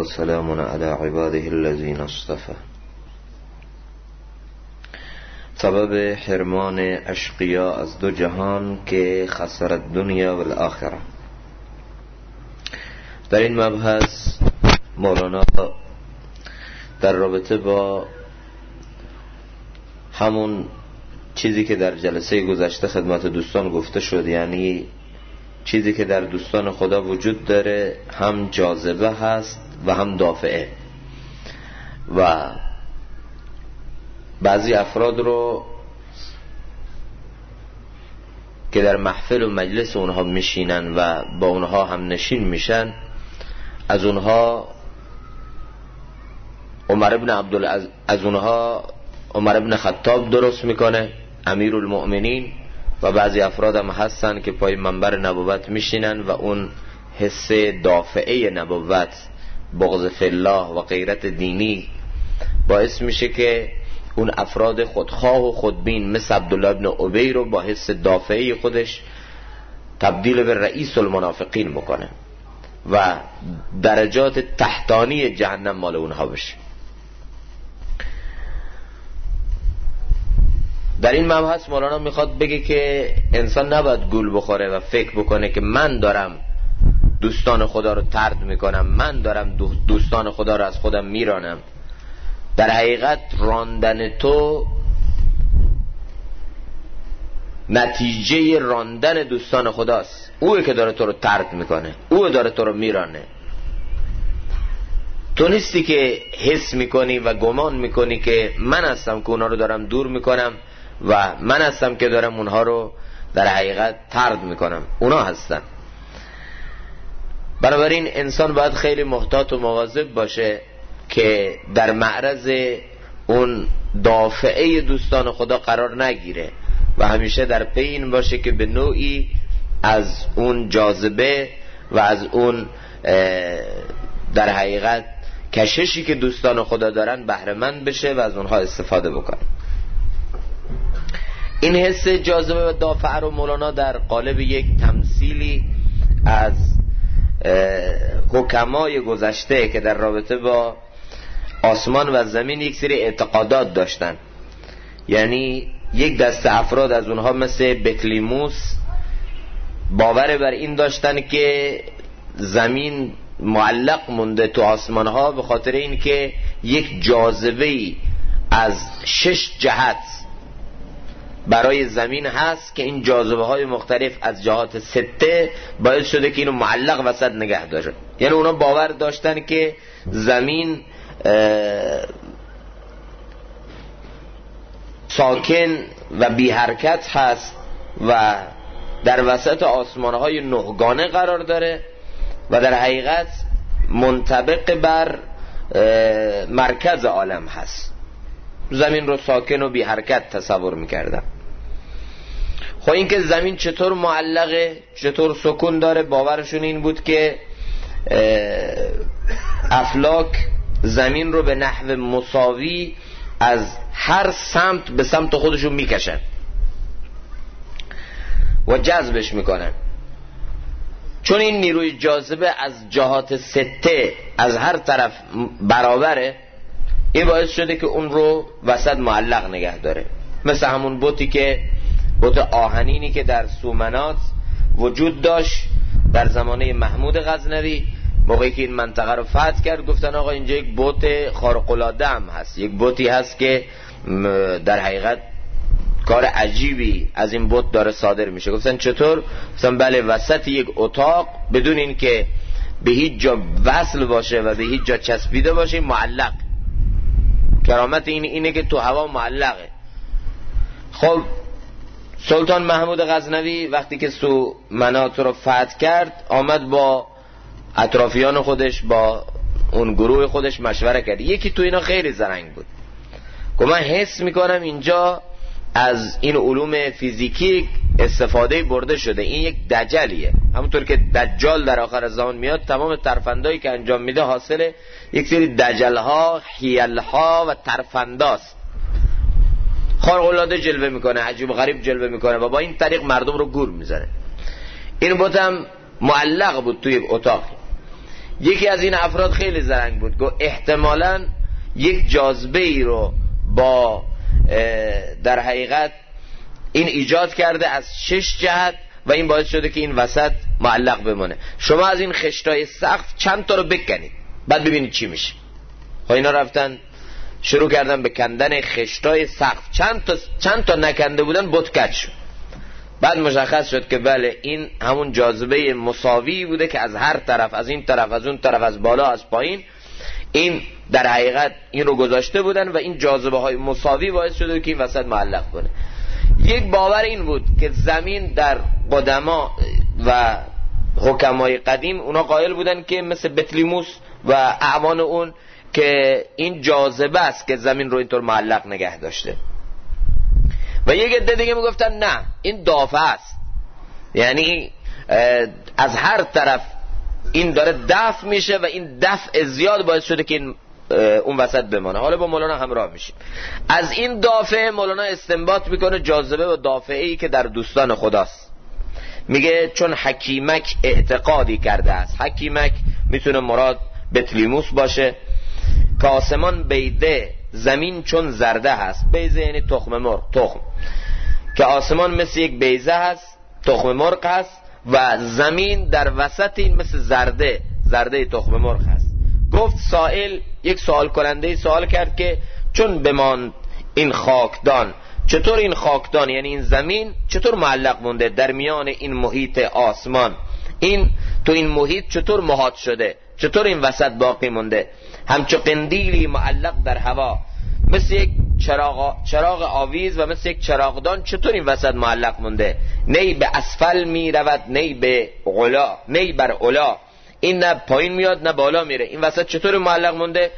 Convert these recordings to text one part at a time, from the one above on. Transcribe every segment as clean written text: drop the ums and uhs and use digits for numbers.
وسلام على عباده الذين اصطفى. سبب حرمان اشقیا از دو جهان که خسر الدنیا و الاخره. در این مبحث مولانا در رابطه با همون چیزی که در جلسه گذشته خدمت دوستان گفته شد، یعنی چیزی که در دوستان خدا وجود داره هم جاذبه هست و هم دافعه، و بعضی افراد رو که در محفل و مجلس اونها میشینن و با اونها هم نشین میشن، از اونها عمر ابن خطاب درست میکنه، امیرالمؤمنین، و بعضی افراد هم هستن که پای منبر نبوت میشینن و اون حس دافعه نبوت، بغض فی الله و غیرت دینی باعث میشه که اون افراد خودخواه و خودبین مثل عبدالله ابن ابی رو با حس دافعه خودش تبدیل به رئیس المنافقین بکنه و درجات تحتانی جهنم مال اونها بشه. در این مبحث مولانا میخواد بگه که انسان نباید گول بخوره و فکر بکنه که من دارم دوستان خدا رو طرد میکنم، من دارم دوستان خدا رو از خودم میرانم. در حقیقت راندن تو نتیجه راندن دوستان خداست. اوه که داره تو رو طرد میکنه، اوه داره تو رو میرانه. تو نیستی که حس میکنی و گمان میکنی که من هستم که اونها رو دارم دور میکنم و من هستم که دارم اونها رو در حقیقت طرد میکنم، اونها هستن. بنابراین انسان باید خیلی محتاط و مواظب باشه که در معرض اون دافعه دوستان خدا قرار نگیره و همیشه در پی این باشه که به نوعی از اون جاذبه و از اون در حقیقت کششی که دوستان خدا دارن بهره مند بشه و از اونها استفاده بکنه. این حس جاذبه و دافعه رو مولانا در قالب یک تمثیلی از حکمای گذشته که در رابطه با آسمان و زمین یک سری اعتقادات داشتن، یعنی یک دسته افراد از اونها مثل بطلیموس باور بر این داشتن که زمین معلق مونده تو آسمان ها به خاطر این که یک جاذبه‌ای از 6 جهت برای زمین هست که این جاذبه های مختلف از جهات 6 باعث شده که اینو معلق وسط نگه داره. یعنی اونا باور داشتن که زمین ساکن و بی حرکت هست و در وسط آسمان های 9 گانه قرار داره و در حقیقت منطبق بر مرکز عالم هست. زمین رو ساکن و بی حرکت تصور میکردم. خب این که زمین چطور معلقه، چطور سکون داره، باورشون این بود که افلاک زمین رو به نحو مساوی از هر سمت به سمت خودشون میکشن و جذبش میکنن. چون این نیروی جاذبه از جهات 6 از هر طرف برابره، این باعث شده که اون رو وسط معلق نگه داره. مثل همون بت آهنینی که در سومنات وجود داشت در زمانه محمود غزنوی. موقعی که این منطقه رو فتح کرد گفتن آقا اینجا یک بت خارق‌العاده هم هست، یک بتی هست که در حقیقت کار عجیبی از این بت داره صادر میشه. گفتن چطور؟ گفتن بله، وسط یک اتاق بدون این که به هیچ جا وصل باشه و به هیچ جا چسبیده باشه معلق. کرامت اینه که تو هوا معلقه. خب سلطان محمود غزنوی وقتی که سومنات رو فتح کرد آمد با اطرافیان خودش، با اون گروه خودش مشوره کرد. یکی تو اینا خیلی زرنگ بود، که من حس میکنم اینجا از این علوم فیزیکی استفاده برده شده، این یک دجالیه. همونطور که دجال در آخر زمان میاد تمام ترفندایی که انجام میده حاصل یک سری دجالها، حیلها و ترفنداست. خارق‌العاده جلوه میکنه، عجیب و غریب جلوه میکنه و با این طریق مردم رو گور میزنه. این بت هم معلق بود توی اتاق. یکی از این افراد خیلی زرنگ بود، گفت احتمالاً یک جاذبه ای رو با در حقیقت این ایجاد کرده از 6 جهت و این باعث شده که این وسط معلق بمونه. شما از این خشتای سقف چند تا رو بکنید بعد ببینید چی میشه. خب اینا رفتن شروع کردن به کندن خشتای سقف، چند تا نکنده بودن بت کج شد. بعد مشخص شد که بله این همون جاذبه مساوی بوده که از هر طرف، از این طرف، از اون طرف، از بالا، از پایین، این در حقیقت این رو گذاشته بودن و این جاذبه های مساوی باعث شده که این وسط معلق کنه. یک باور این بود که زمین در قدما و حکمای قدیم اونا قائل بودن که مثل بطلیموس و اعوان اون که این جاذبه است که زمین رو اینطور معلق نگه داشته. و یک عده دیگه میگفتن نه این دافعه است، یعنی از هر طرف این داره دفع میشه و این دفع زیاد باعث شده که این اون وسط بمانه. حالا با مولانا همراه میشیم. از این دافع مولانا استنباط میکنه جاذبه و دافعی که در دوستان خداست. میگه چون حکیمک اعتقادی کرده است. حکیمک میتونه مراد بطلیموس باشه که آسمان بیده زمین چون زرده هست. بیزه یعنی تخم مرغ، تخم، که آسمان مثل یک بیزه هست، تخم مرغ هست و زمین در وسط این مثل زرده تخم مرغ هست. گفت سائل، یک سوال کننده سوال کرد که چون بماند این خاکدان، چطور این خاکدان یعنی این زمین چطور معلق مونده در میان این محیط آسمان؟ این تو این محیط چطور محاط شده؟ چطور این وسط باقی مونده؟ همچو قندیلی معلق در هوا، مثل یک چراغ آویز و مثل یک چراغدان چطور این وسط معلق مونده؟ نی به اسفل می رود نی به علا، نی بر علا، این نه پایین میاد نه بالا میره، این وسط چطور معلق مونده؟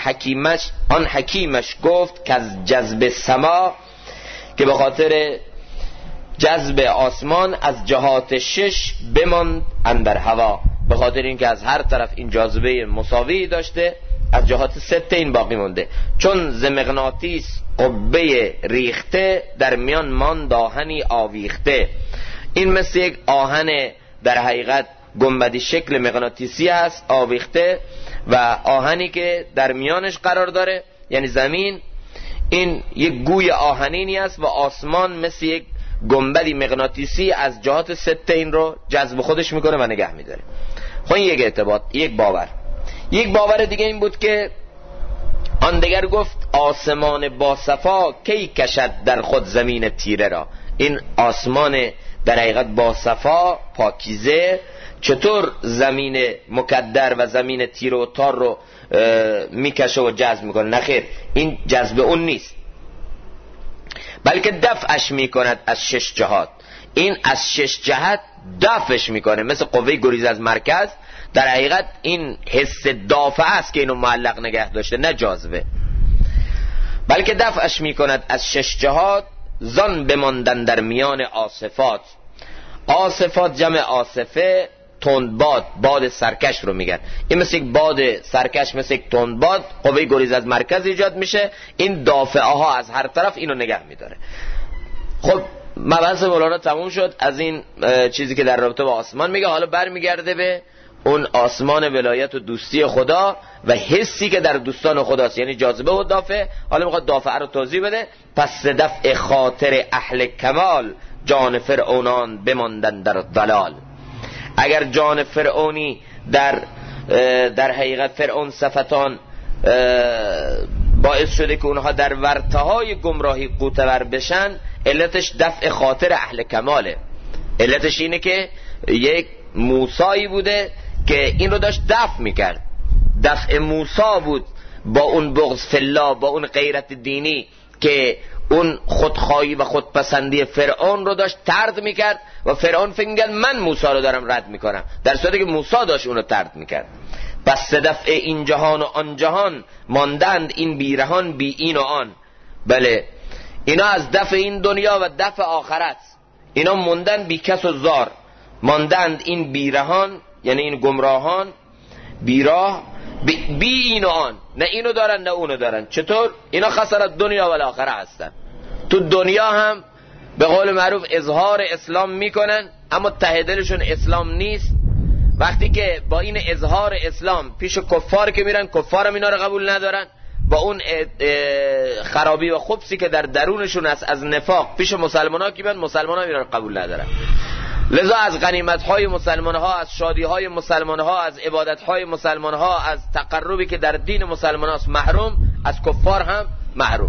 آن حکیمش گفت که از جذب سما، که به خاطر جذب آسمان از جهات 6 بماند اندر هوا، به خاطر اینکه از هر طرف این جاذبه مساوی داشته، از جهات 6 این باقی مونده. چون ز مغناطیس قبه ریخته در میان ماند آهنی آویخته. این مثل یک آهن در حقیقت گنبدی شکل مغناطیسی است، آویخته، و آهنی که در میانش قرار داره یعنی زمین این یک گوی آهنینی است و آسمان مثل یک گنبدی مغناطیسی از جهات 6 این رو جذب خودش میکنه و نگه میداره. خب این یک اعتباط، یک باور. یک باور دیگه این بود که آن دگر گفت آسمان با صفا کی کشد در خود زمین تیره را. این آسمان در حقیقت با صفا، پاکیزه، چطور زمین مکدر و زمین تیره و تار رو میکشه و جذب میکنه؟ نخیر، این جذب اون نیست، بلکه دفعش میکند از 6 جهات. این از 6 جهت دفعش میکنه، مثل قوه گریز از مرکز. در حقیقت این حس دافع است که اینو معلق نگه داشته، نه جاذبه، بلکه دفعش میکند از 6 جهات. زان بماندن در میان آصفات. آصفات جمع آصفه، تندباد، باد سرکش رو میگن. این مثل یک باد سرکش، مثل یک تندباد، قوه گریز از مرکز ایجاد میشه، این دافعه ها از هر طرف اینو نگه میداره. خب مبحث مولانا تموم شد از این چیزی که در رابطه با آسمان میگه. حالا برمیگرده به اون آسمان ولایت و دوستی خدا و حسی که در دوستان خداست، یعنی جاذبه و دافع. حالا میخواد دافع رو توضیح بده. پس دفع خاطر اهل کمال جان فرعونان بماندن در ضلال. اگر جان فرعونی در حقیقت فرعون صفتان باعث شده که اونها در ورطه‌های گمراهی قوتور بشن، علتش دفع خاطر اهل کماله. علتش اینه که یک موسایی بوده که این رو داشت دفع میکرد. دفع موسی بود با اون بغض فلا، با اون غیرت دینی که اون خودخواهی و خودپسندی فرعون رو داشت طرد میکرد و فرعون فکر میکرد من موسی رو دارم رد میکنم، در صورتی که موسی داشت اون رو طرد میکرد. پس دفع این جهان و آن جهان ماندند این بیرهان بی این و آن. بله، اینا از دفع این دنیا و دفع آخرت اینا موندن بی کس و زار. ماندند این بیرهان یعنی این گمراهان، بیراه، بی این و آن، نه اینو دارن نه اونو دارن. چطور؟ اینا خسارت دنیا و آخره هستن. تو دنیا هم به قول معروف اظهار اسلام میکنن اما ته دلشون اسلام نیست وقتی که با این اظهار اسلام پیش کفار که میرن، کفار هم اینا رو قبول ندارن، با اون خرابی و خبثی که در درونشون است از نفاق پیش مسلمان ها که میرن، مسلمان ها اینا رو قبول ندارن. لذا از غنیمت های مسلمان ها، از شادی های مسلمان ها، از عبادت های مسلمان ها، از تقربی که در دین مسلمان هاست محروم، از کفار هم محروم.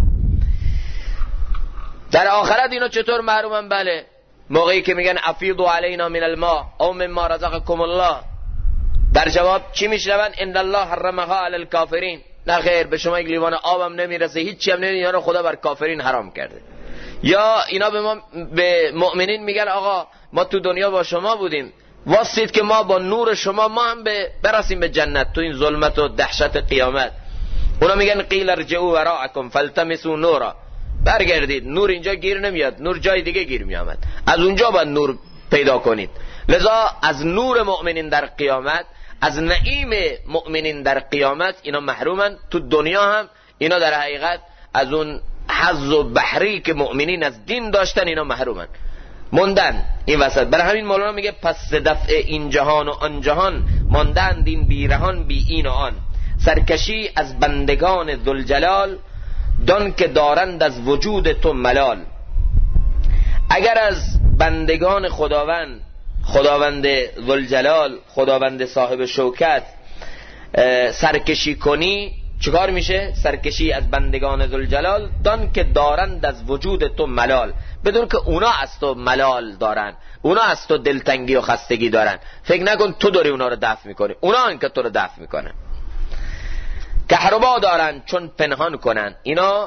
در آخرت اینا چطور محرومن؟ بله، موقعی که میگن افیضوا علینا من الماء او مما رزقکم الله، در جواب چی میشنون؟ ان الله حرمها علی الکافرین. نه خیر، به شما یک لیوان آبم نمیرسه، هیچی هم نمیرسه، رو خدا بر کافرین حرام کرده. یا اینا به مؤمنین میگن آقا ما تو دنیا با شما بودیم، واسید که ما با نور شما ما هم برسیم به جنت تو این ظلمت و دهشت قیامت. اونا میگن قیل ارجعوا وراءکم فالتمسوا نورا، برگردید، نور اینجا گیر نمیاد، نور جای دیگه گیر میامد، از اونجا باید نور پیدا کنید. لذا از نور مؤمنین در قیامت، از نعیم مؤمنین در قیامت اینا محرومن. تو دنیا هم اینا در حقیقت از اون حظ و بحری که مؤمنین از دین داشتن اینا محرومن، موندن این وسط. برای همین مولانا میگه پس دفع این جهان و آن جهان، ماندن این بیرهان بی این و آن. سرکشی از بندگان ذوالجلال، دان که دارند از وجود تو ملال. اگر از بندگان خداوند ذوالجلال، خداوند صاحب شوکت سرکشی کنی، چیکار میشه؟ سرکشی از بندگان ذوالجلال، دان که دارند از وجود تو ملال، بدون که اونا از تو ملال دارن، اونا از تو دلتنگی و خستگی دارن. فکر نکن تو داری اونا رو دفع میکنی، اونا هن که تو رو دفع میکنن. کهربا دارن چون پنهان کنن، اینا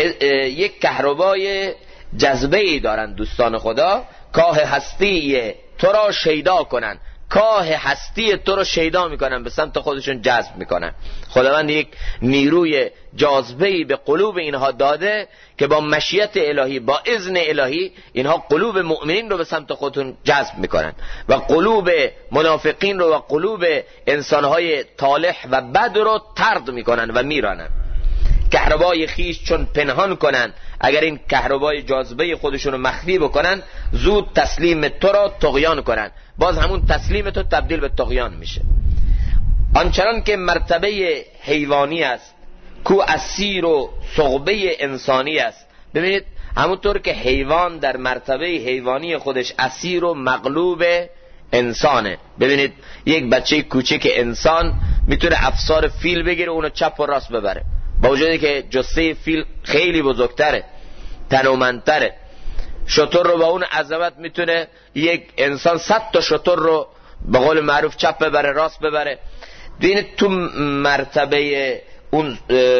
یک کهربای جذبه‌ای دارن دوستان خدا، کاه هستی تو را شیدا کنن، کاه هستی تو رو شیدا میکنن، به سمت خودشون جذب میکنن. خداوند یک نیروی جاذبه‌ای به قلوب اینها داده که با مشیت الهی، با اذن الهی اینها قلوب مؤمنین رو به سمت خودشون جذب میکنن و قلوب منافقین رو و قلوب انسانهای طالح و بد رو طرد میکنن و میرانن. کهربای خیش چون پنهان کنن، اگر این کهربای جاذبه خودشون رو مخفی بکنن، زود تسلیم تو را طغیان کنن، باز همون تسلیم تو تبدیل به طغیان میشه. آنچنان که مرتبه حیوانی است، کو اسیر و ثقبه انسانی است. ببینید همونطور که حیوان در مرتبه حیوانی خودش اسیر و مغلوب انسانه. ببینید یک بچه کوچک انسان میتونه افسار فیل بگیره، اونو چپ و راست ببره، با وجودی که جثه فیل خیلی بزرگتره، تنومندتره. شتر رو با اون عظمت میتونه یک انسان 100 تا شتر رو به قول معروف چپ ببره راست ببره. ببینید تو مرتبه اون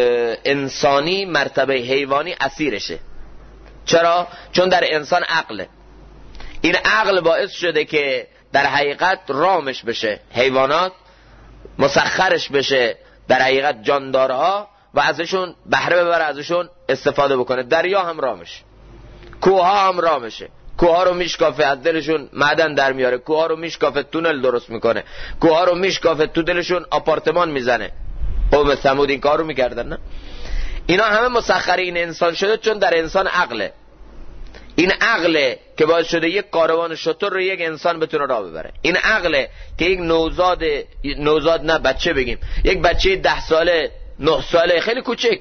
انسانی، مرتبه حیوانی اسیرشه. چرا؟ چون در انسان عقله. این عقل باعث شده که در حقیقت رامش بشه، حیوانات مسخرش بشه، در حقیقت جاندارها، و ازشون بهره ببره، ازشون استفاده بکنه. دریا هم رامش، کوها هم رامشه، کوها رو میشکافه، از دلشون معدن در میاره، کوها رو میشکافه تونل درست میکنه، کوها رو میشکافه تو دلشون آپارتمان میزنه. قوم ثمود این کار رو میکردن نه؟ اینا همه مسخر این انسان شده چون در انسان عقله. این عقله که باعث شده یک کاروان شتر رو یک انسان بتونه راه ببره. این عقله که یک نوزاد نه بچه بگیم، یک بچه 10 ساله 9 ساله خیلی کوچک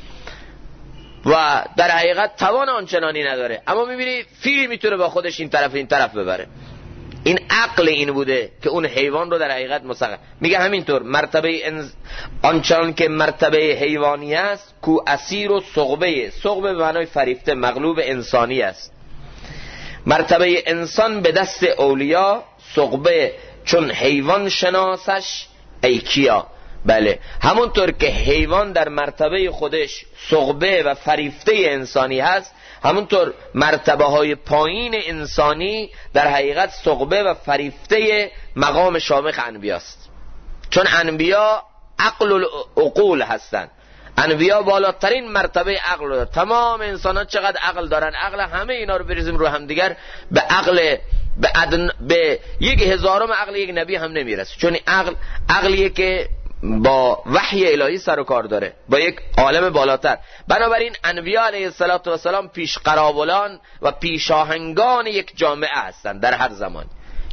و در حقیقت توان آنچنانی نداره، اما میبینی فیل میتونه با خودش این طرف ببره. این عقل این بوده که اون حیوان رو در حقیقت مسخر. میگه همینطور مرتبه آنچنان که مرتبه حیوانی است، کو اسیر و ثقبه به معنای فریفته، مغلوب انسانی است. مرتبه انسان به دست اولیا، ثقبه چون حیوان شناسش ای کیا. بله، همونطور که حیوان در مرتبه خودش ثقبه و فریفته انسانی هست، همونطور مرتبه های پایین انسانی در حقیقت ثقبه و فریفته مقام شامخ انبیاست. چون انبیا عقل العقول هستن، انبیا بالاترین مرتبه عقل دارن. تمام انسان ها چقدر عقل دارن؟ عقل همه اینا رو بریزیم رو هم دیگر به عقل به 1000م عقل یک نبی هم نمیرسه. چون عقلیه که با وحی الهی سر و کار داره، با یک عالم بالاتر. بنابراین انبیاء علیه السلام پیش قراولان و پیشاهنگان یک جامعه هستند در هر زمان.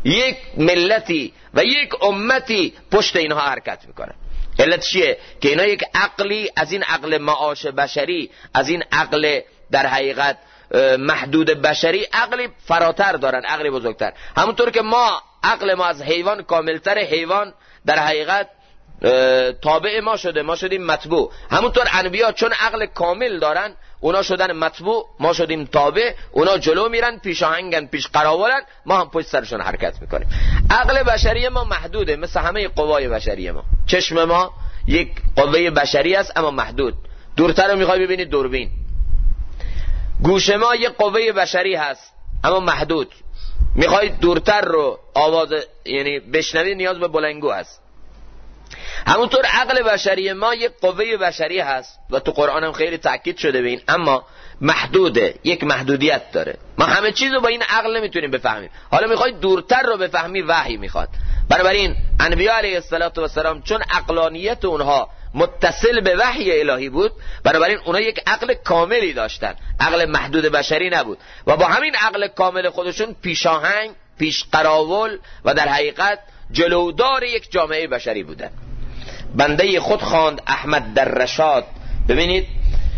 یک ملتی و یک امتی پشت اینها حرکت میکنه. علت چیه؟ که اینا یک عقلی از این عقل معاش بشری، از این عقل در حقیقت محدود بشری، عقلی فراتر دارن، عقلی بزرگتر. همونطور که ما عقل ما از حیوان کاملتر، حیوان در حقیقت تابع ما شده، ما شدیم متبوع. همونطور انبیا چون عقل کامل دارن، اونا شدن متبوع، ما شدیم تابع. اونا جلو میرن، پیشاهنگن، پیش قراولن، ما هم پشت سرشون حرکت میکنیم. عقل بشری ما محدوده، مثل همه قوای بشری ما. چشم ما یک قوه بشری است اما محدود، دورتر رو میخوای ببینید دوربین. گوش ما یک قوه بشری هست اما محدود، میخوای دورتر رو آواز یعنی بشنوید نیاز به بلندگو هست. همونطور عقل بشری ما یک قوه بشری هست و تو قرآن هم خیلی تأکید شده به این، اما محدوده، یک محدودیت داره. ما همه چیز رو با این عقل نمیتونیم بفهمیم. حالا میخوای دورتر رو بفهمی، وحی میخواد. بنابراین انبیاء علیه السلام چون عقلانیت اونها متصل به وحی الهی بود، بنابراین اونها یک عقل کاملی داشتن، عقل محدود بشری نبود و با همین عقل کامل خودشون پیشاهنگ، پیش قراول و در حقیقت جلودار یک جامعه بشری بودن. بنده خود خواند احمد در رشاد. ببینید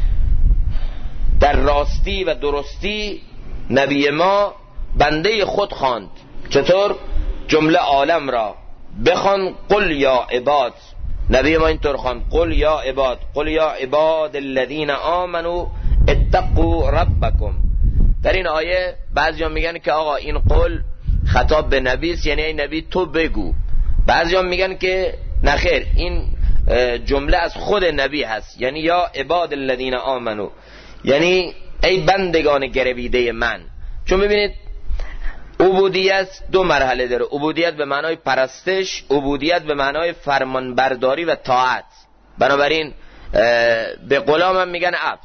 در راستی و درستی نبی ما بنده خود خواند. چطور؟ جمله عالم را بخوان قل یا عباد. نبی ما اینطور خواند قل یا عباد، قل یا عباد الذین آمنوا اتقوا ربکم. در این آیه بعضیا میگن که آقا این قل خطاب به نبی است، یعنی ای نبی تو بگو. بعضیا میگن که نخیر، این جمله از خود نبی هست، یعنی یا عباد الذین آمنو، یعنی ای بندگان گرویده من. چون ببینید عبودیت دو مرحله داره. عبودیت به معنای پرستش، عبودیت به معنای فرمانبرداری و طاعت. بنابراین به غلام هم میگن عبد،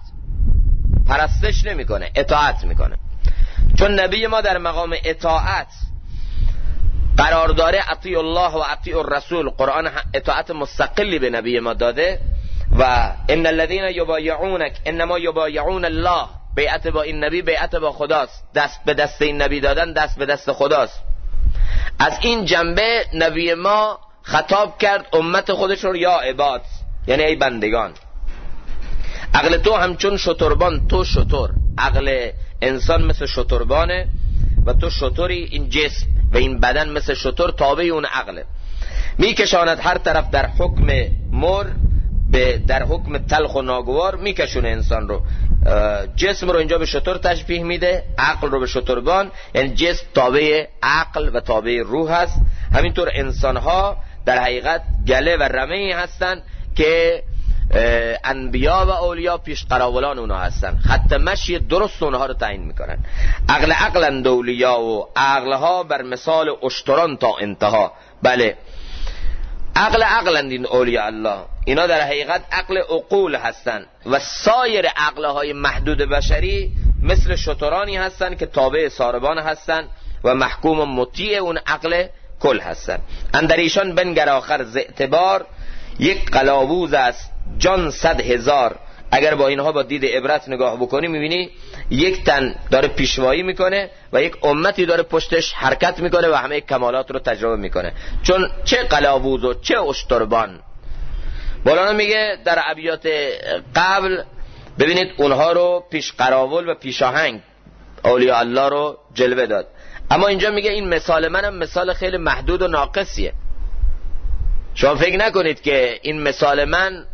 پرستش نمیکنه، اطاعت میکنه. چون نبی ما در مقام اطاعت قرار داره، اطیع الله و اطیع الرسول، قرآن اطاعت مستقلی به نبی ما داده. و ان الذين یبایعونک انما یبایعون الله، بیعت با این نبی بیعت با خداست، دست به دست این نبی دادن دست به دست خداست. از این جنبه نبی ما خطاب کرد امت خودش رو یا عباد، یعنی ای بندگان. عقل تو همچون شتربان، تو شتر، عقل انسان مثل شتربانه و تو شتری، این جسم و این بدن مثل شتر تابع اون عقله. میکشاند هر طرف در حکم مر، در حکم تلخ و ناگوار میکشونه انسان رو. جسم رو اینجا به شتر تشبیه میده، عقل رو به شتربان، یعنی جسم تابع عقل و تابع روح هست. همینطور انسان ها در حقیقت گله و رمه‌ای هستن که انبیا و اولیا پیش قراولان اونها هستن، خط مشی درست اونها رو تعیین میکنن. عقلند اولیا و عقلها بر مثال اشتران تا انتها. بله عقلند این اولیاء الله، اینا در حقیقت عقل عقول هستن و سایر عقلهای محدود بشری مثل شترانی هستن که تابع ساربان هستن و محکوم و مطیع اون عقل کل هستن. اندر ایشان بنگر آخر ز اعتبار، یک قلاووز است جان 100,000. اگر با اینها با دید عبرت نگاه بکنی میبینی یک تن داره پیشوایی میکنه و یک امتی داره پشتش حرکت میکنه و همه کمالات رو تجربه میکنه. چون چه قلاووز و چه اشتربان. مولانا میگه در ابیات قبل ببینید اونها رو پیش قراول و پیشاهنگ اولیاء الله رو جلوه داد، اما اینجا میگه این مثال منم مثال خیلی محدود و ناقصیه. شما فکر نکنید که این مثال من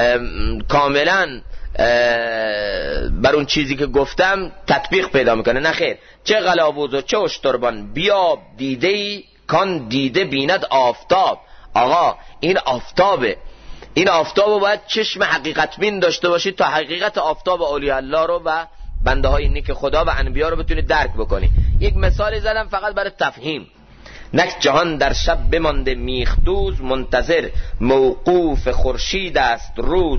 کاملا بر اون چیزی که گفتم تطبیق پیدا میکنه. نه خیر، چه قلاووز و چه اشتربان بیاب دیده‌ای کان دیده بیند آفتاب. آقا این آفتابه، این آفتاب رو باید چشم حقیقت بین داشته باشید تا حقیقت آفتاب اولیاء الله رو و بنده های نیک خدا و انبیا رو بتونید درک بکنید. یک مثالی زدم فقط برای تفهیم. نک جهان در شب بمانده میخدوز، منتظر موقوف خورشید است روز.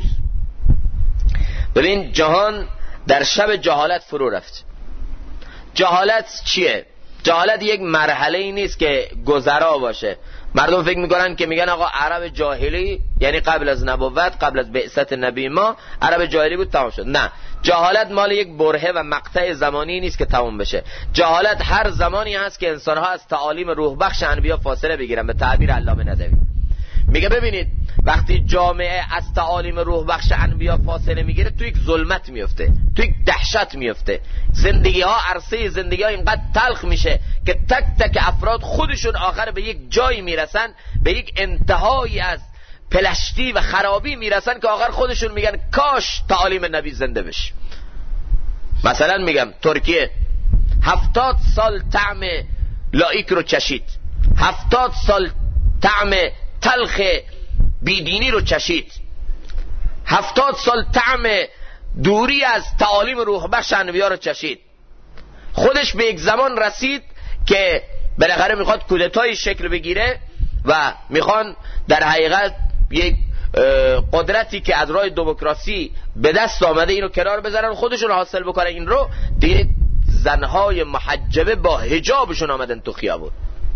ببین جهان در شب جهالت فرو رفت. جهالت چیه؟ جهالت یک مرحله ای نیست که گذرا باشه. مردم فکر میکنن که میگن آقا عرب جاهلی یعنی قبل از نبوت، قبل از بعثت نبی ما عرب جاهلی بود، تمام شد. نه، جهالت مال یک برهه و مقطع زمانی نیست که تمام بشه. جهالت هر زمانی هست که انسانها از تعالیم روح بخش انبیا فاصله بگیرن. به تعبیر علامه ندوی میگه ببینید وقتی جامعه از تعالیم روح بخش انبیا فاصله میگیره تو یک ظلمت میفته، تو یک دهشت میفته. زندگی ها، عرصه زندگی ها اینقدر تلخ میشه که تک تک افراد خودشون آخر به یک جایی میرسن، به یک انتهایی از پلشتی و خرابی میرسن که آخر خودشون میگن کاش تعالیم نبی زنده بشه. مثلا میگم ترکیه 70 سال طعم لایک رو چشید، 70 سال طعم تلخ بیدینی رو چشید، 70 سال طعم دوری از تعالیم روح بخش انبیا رو چشید. خودش به یک زمان رسید که بالاخره میخواد کودتای شکل بگیره و میخوان در حقیقت یک قدرتی که از راه دموکراسی به دست آمده اینو کنار بذارن، خودشون حاصل بکنن. این رو دیگه زنهای محجبه با حجابشون آمدن تو خیابون،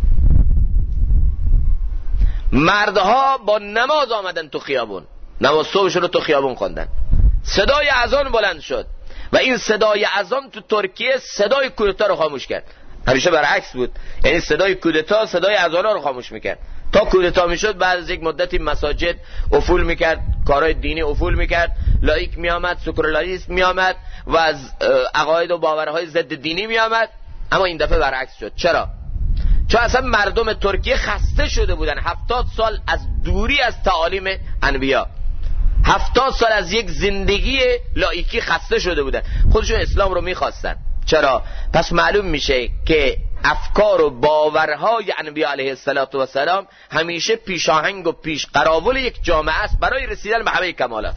مردها با نماز آمدن تو خیابون، نماز صبحشون رو تو خیابون خوندن. صدای اذان بلند شد و این صدای اذان تو ترکیه صدای کودتا رو خاموش کرد. همیشه برعکس بود، یعنی صدای کودتا صدای اذان رو خاموش میکرد. تا کودتا میشد بعد از یک مدتی مساجد افول میکرد، کارهای دینی افول میکرد، لایک میامد، سکولاریسم میامد و از عقاید و باورهای ضد دینی میامد. اما این دفعه برعکس شد. چرا؟ چون اصلا مردم ترکیه خسته شده بودن 70 سال از دوری از تعالیم انبیا، 70 سال از یک زندگی لایکی خسته شده بودن، خودشون اسلام رو میخواستن. چرا؟ پس معلوم میشه که افکار و باورهای انبیا علیه السلام همیشه پیشاهنگ و پیش قراول یک جامعه است برای رسیدن به همه کمالات.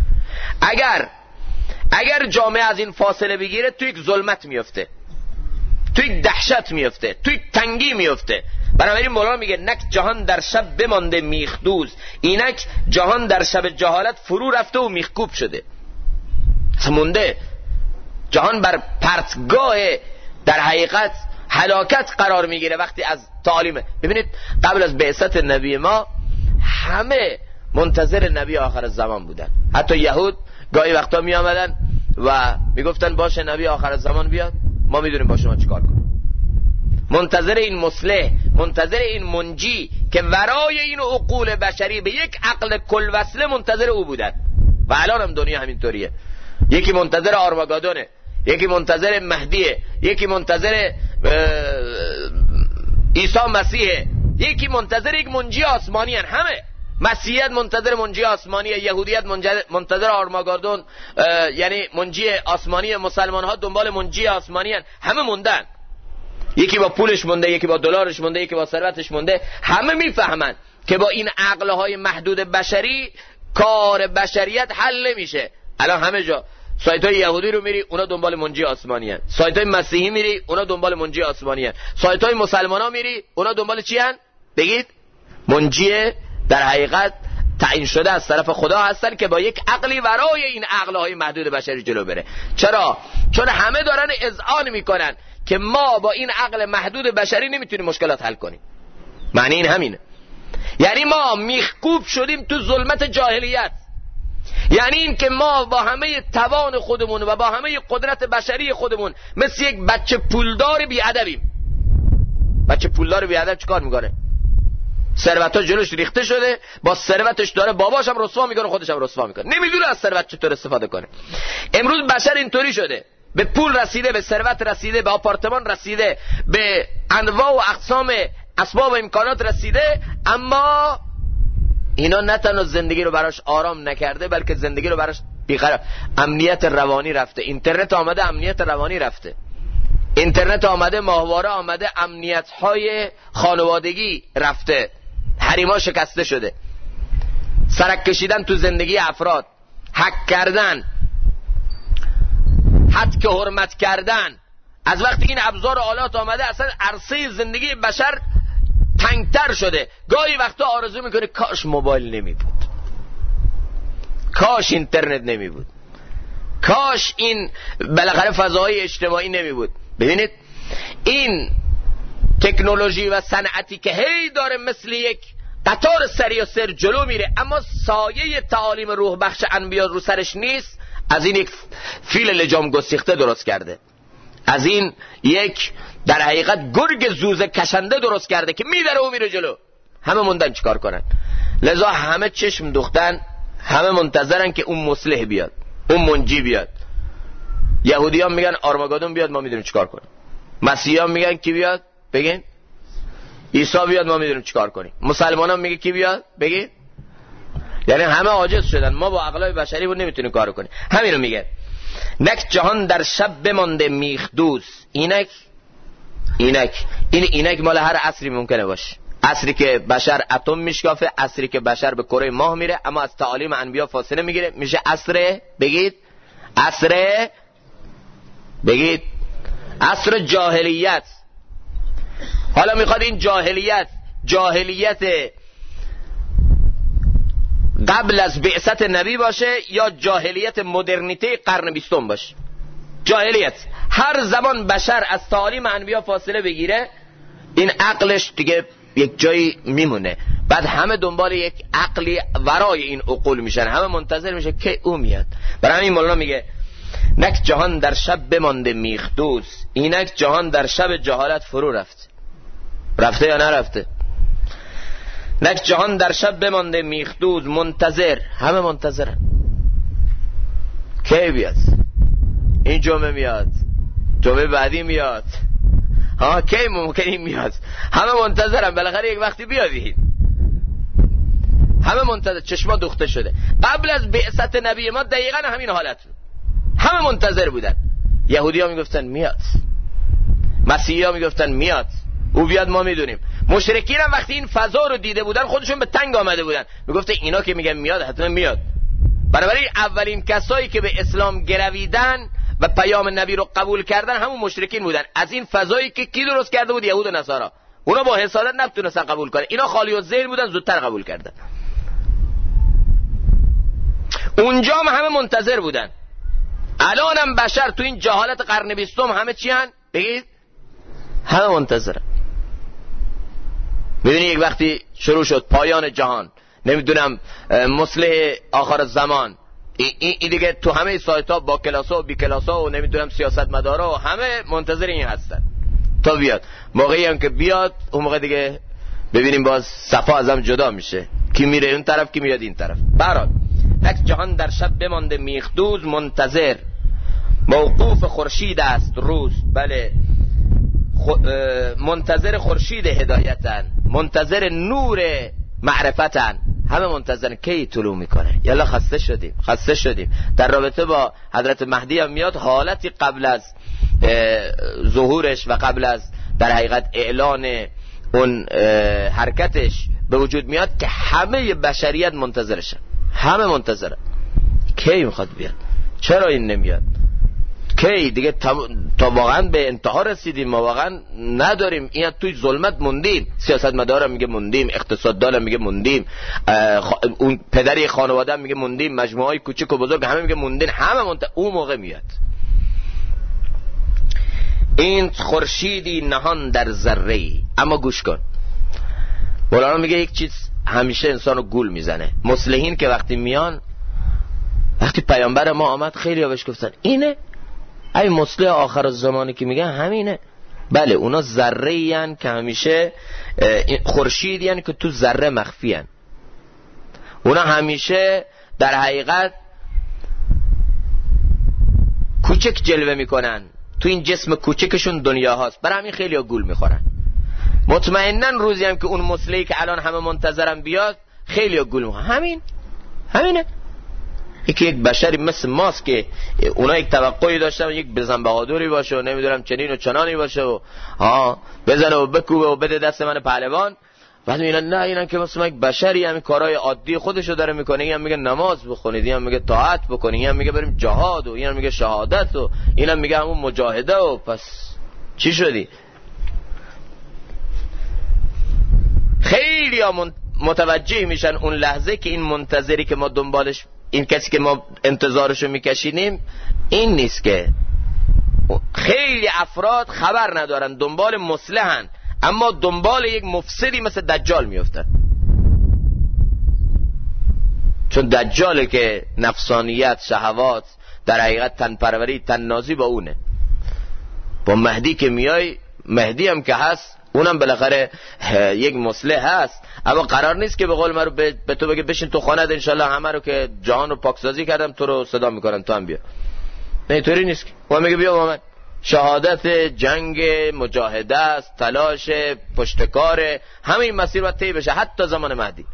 اگر جامعه از این فاصله بگیره تو یک ظلمت میفته، تو یک دهشت میفته، تو یک تنگی میفته. بنابراین مولانا میگه نک جهان در شب بمانده میخدوز، اینک جهان در شب جهالت فرو رفته و میخکوب شده. مونده جهان بر پرتگاه در حقیقت هلاکت قرار میگیره وقتی از تعالیمه. ببینید قبل از بعثت نبی ما همه منتظر نبی آخر الزمان بودن. حتی یهود گاهی وقتا می آمدن و میگفتن باشه نبی آخر الزمان بیاد، ما میدونیم با شما چیکار کنیم. منتظر این مصلح، منتظر این منجی که ورای این عقول بشری به یک عقل کل وصله منتظر او بودن. و الان هم دنیا همینطوریه. یکی منتظر آرماگدونه، یکی منتظر مهدیه، یکی منتظر عیسی مسیحه، یکی منتظر یک منجی آسمانی هن. همه مسیحیت منتظر منجی آسمانیه، یهودیت منتظر آرماگدون یعنی منجی آسمانی، مسلمان ها دنبال منجی آسمانی هن. همه موندن، یکی با پولش مونده، یکی با دلارش مونده، یکی با ثروتش مونده. همه میفهمن که با این عقلهای محدود بشری کار بشریت حل نمیشه. الان همه جا سایت های یهودی رو میری اونا دنبال منجی آسمانی هن، سایت های مسیحی میری اونا دنبال منجی آسمانی هن، سایت های مسلمان ها میری اونا دنبال چی هن؟ بگید منجی در حقیقت تعیین شده از طرف خدا هستن که با یک عقلی ورای این عقلهای محدود بشری جلو بره. چرا؟ چون همه دارن اذعان میکنن که ما با این عقل محدود بشری نمیتونیم مشکلات حل کنیم. معنی این همینه، یعنی ما میخکوب شدیم تو ظلمت جاهلیت. یعنی این که ما با همه توان خودمون و با همه قدرت بشری خودمون مثل یک بچه پولدار بیادبیم. بچه پولدار بیادب چیکار میکنه؟ ثروت‌ها جلوش ریخته شده، با ثروتش داره باباش هم رسوا میکنه، خودش هم رسوا میکنه، نمیدونه از ثروت چطور استفاده کنه. امروز بشر اینطوری شده، به پول رسیده، به ثروت رسیده، به آپارتمان رسیده، به انواع و اقسام اسباب و امکانات رسیده، اما اینا نه تنها زندگی رو براش آرام نکرده بلکه زندگی رو براش بیقرار. امنیت روانی رفته، اینترنت آمده امنیت روانی رفته، اینترنت آمده ماهواره آمده امنیت های خانوادگی رفته، حریما شکسته شده، سرک کشیدن تو زندگی افراد، حک کردن، حد که حرمت کردن. از وقتی این ابزار و آلات آمده اصلا عرصه زندگی بشر تنگتر شده. گاهی وقتا آرزو میکنه کاش موبایل نمی بود، کاش اینترنت نمی بود، کاش این بالاخره فضاهای اجتماعی نمی بود. ببینید این تکنولوژی و صنعتی که هی داره مثل یک قطار سریع سر جلو میره، اما سایه تعالیم روح بخش انبیا رو سرش نیست، از این یک فیل لجام گسیخته درست کرده، از این یک در حقیقت گرگ زوزه کشنده درست کرده که میدره و میره جلو. همه موندن چیکار کنن؟ لذا همه چشم دوختن، همه منتظرن که اون مصلح بیاد، اون منجی بیاد. یهودیان میگن آرماگدون بیاد، ما میدونیم چیکار کنیم. مسیحیان میگن کی بیاد؟ بگین. عیسی بیاد، ما میدونیم چیکار کنیم. مسلمانان میگه کی بیاد؟ بگین. یعنی همه عاجز شدن، ما با عقلای بشری بود نمیتونیم کارو کنیم. همینو میگه نک جهان در شب بمانده میخدوز. اینک مال هر عصری ممکنه باشه، عصری که بشر اتم میشکافه، عصری که بشر به کره ماه میره، اما از تعالیم انبیا فاصله میگیره، میشه عصر بگید، عصر جاهلیت. حالا میخواد این جاهلیت قبل از بعثت نبی باشه یا جاهلیت مدرنیته قرن 20 باشه. جاهلیت هر زمان بشر از تعالیم انبیا فاصله بگیره، این عقلش دیگه یک جایی میمونه، بعد همه دنبال یک عقلی ورای این عقول میشن، همه منتظر میشه که او میاد. برای همین مولانا میگه نک جهان در شب بمانده میخدوز. اینک جهان در شب جهالت فرو رفته یا نرفته؟ نک جهان در شب بمانده میخدوز، منتظر، همه منتظرن کی بیاد. این جمعه میاد، جمعه بعدی میاد، کی ممکنی میاد، همه منتظرن بالاخره یک وقتی بیادید. همه منتظر، چشما دوخته شده. قبل از بعثت نبی ما دقیقاً همین حالت بود، همه منتظر بودن. یهودی ها میگفتن میاد، مسیحی ها میگفتن میاد، او بیاد ما میدونیم. مشرکین هم وقتی این فضا رو دیده بودن خودشون به تنگ آمده بودن، میگفتن اینا که میگن میاد حتما میاد. بنابراین اولین کسایی که به اسلام گرویدن و پیام نبی رو قبول کردن همون مشرکین بودن. از این فضایی که کی درست کرده بود؟ یهود و نصارا. اونا با حسادت نتونستن قبول کنن، اینا خالی الذهن بودن، زودتر قبول کردن. اونجا همه منتظر بودن. الانم بشر تو این جهالت قرن 20 همه چی هن؟ بگید همه منتظرن. میدونی یک وقتی شروع شد پایان جهان، نمیدونم مصلح آخر زمان، این دیگه تو همه سایت ها با کلاسا و بی کلاسا و نمیدونم سیاستمدارا و همه منتظر این هستن تا بیاد. موقعی هم که بیاد اون موقع دیگه ببینیم باز صفا از هم جدا میشه، کی میره اون طرف کی میاد این طرف. برات نک جهان در شب بمانده میخدوز، منتظر موقوف خورشید است روز. بله منتظر خورشید هدایتن، منتظر نور معرفتن، همه منتظرن کی طلوع میکنه. یلا خسته شدیم. در رابطه با حضرت مهدی هم میاد حالتی قبل از ظهورش و قبل از در حقیقت اعلان اون حرکتش به وجود میاد که همه بشریت منتظرشن، همه منتظرن کی میخواد بیاد، چرا این نمیاد، کی دیگه تا واقعا به انتها رسیدیم، ما واقعا نداریم، این توی ظلمت موندیم. سیاستمدارم میگه موندیم، اقتصاددانم میگه موندیم، اون پدری خانواده میگه موندیم، مجموعه کوچک و بزرگ همه میگه موندین، همه اون موقع میاد. این خورشیدی نهان در ذره‌ای. اما گوش کن، مولانا میگه یک چیز همیشه انسانو گول میزنه. مصلحین که وقتی میان، وقتی پیامبر ما آمد خیلی ها بهش گفتن اینه ای مصلح آخر الزمانی که میگن همینه. بله اونا ذره‌ای ان که همیشه خورشیدی ان که تو ذره مخفی ان. اونا همیشه در حقیقت کوچک جلوه میکنن، تو این جسم کوچکشون دنیا هاست. برای همین خیلی ها گول میخورن. مطمئناً روزی هم که اون مصلحی که الان همه منتظرن بیاد خیلی ها گول میخورن. همینه. یکی یک بشری مثل ماست که اونا یک توقعی داشتن یک بزن بهادری باشه و نمیدونم چنین و چنانی باشه و بزنه و بکوبه و بده دست من پهلوان. بعد میگن نه اینا که مثل یک بشری همین کارهای عادی خودشو داره میکنه. این هم میگه نماز بخونید، این هم میگه طاعت بکنید، این هم میگه بریم جهاد و این هم میگه شهادت و این هم میگه همون مجاهده. و پس چی شدی؟ خیلی متوجه میشن اون لحظه که این منتظری که ما دنبالش، این کسی که ما انتظارشو میکشیدیم این نیست. که خیلی افراد خبر ندارن، دنبال مصلحن، اما دنبال یک مفسدی مثل دجال میافتن. چون دجاله که نفسانیت، شهوات، در حقیقت تنپروری، تننازی با اونه. با مهدی که میای، مهدی هم که هست، اونم بالاخره یک مصلح هست، اما قرار نیست که به قول من رو به تو بگه بشین تو خانه انشالله همه رو که جهان رو پاکسازی کردم تو رو صدا میکنم تو هم بیا. نه اینطوری نیست که اون میگه بیا با من. شهادت، جنگ، مجاهده است، تلاش، پشتکار، همه این مسیر باید طی بشه حتی زمان مهدی.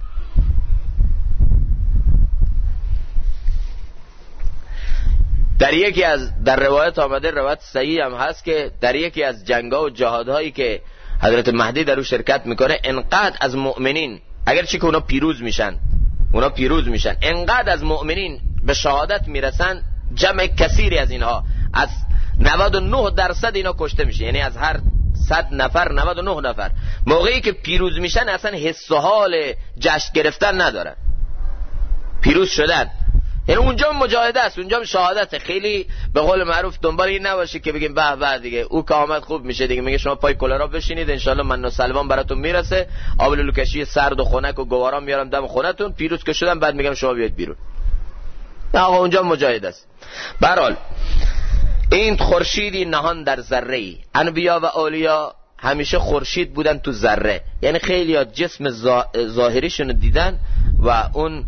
در یکی از در روایت آمده، روایت صحیح هم هست، که در یکی از جنگ‌ها و جهادهایی که حضرت مهدی در اون شرکت میکنه، انقدر از مؤمنین، اگرچه که اونا پیروز میشن، انقدر از مؤمنین به شهادت میرسن، جمع کثیری از اینها، از 99% اینا کشته میشه. یعنی از هر 100 نفر 99 نفر موقعی که پیروز میشن اصلا حس و حال جشن گرفتن ندارن، پیروز شدن. یعنی اونجا مجاهده است، اونجا شهادت. خیلی به قول معروف دنبال این نباشه که بگیم به به دیگه او که آمد خوب میشه دیگه، میگه شما پای کلرا بشینید انشالله من و سلوان براتون میرسه، آب لولوکشی سرد و خنک و گوارا میارم دم خونتون، پیروز که شدن بعد میگم شما بیاید بیرون. نه آقا اونجا مجاهد است. به هر حال این خورشیدی نهان در ذره، انبیا و اولیا همیشه خورشید بودن تو ذره. یعنی خیلی ها جسم ظاهریشون دیدن و اون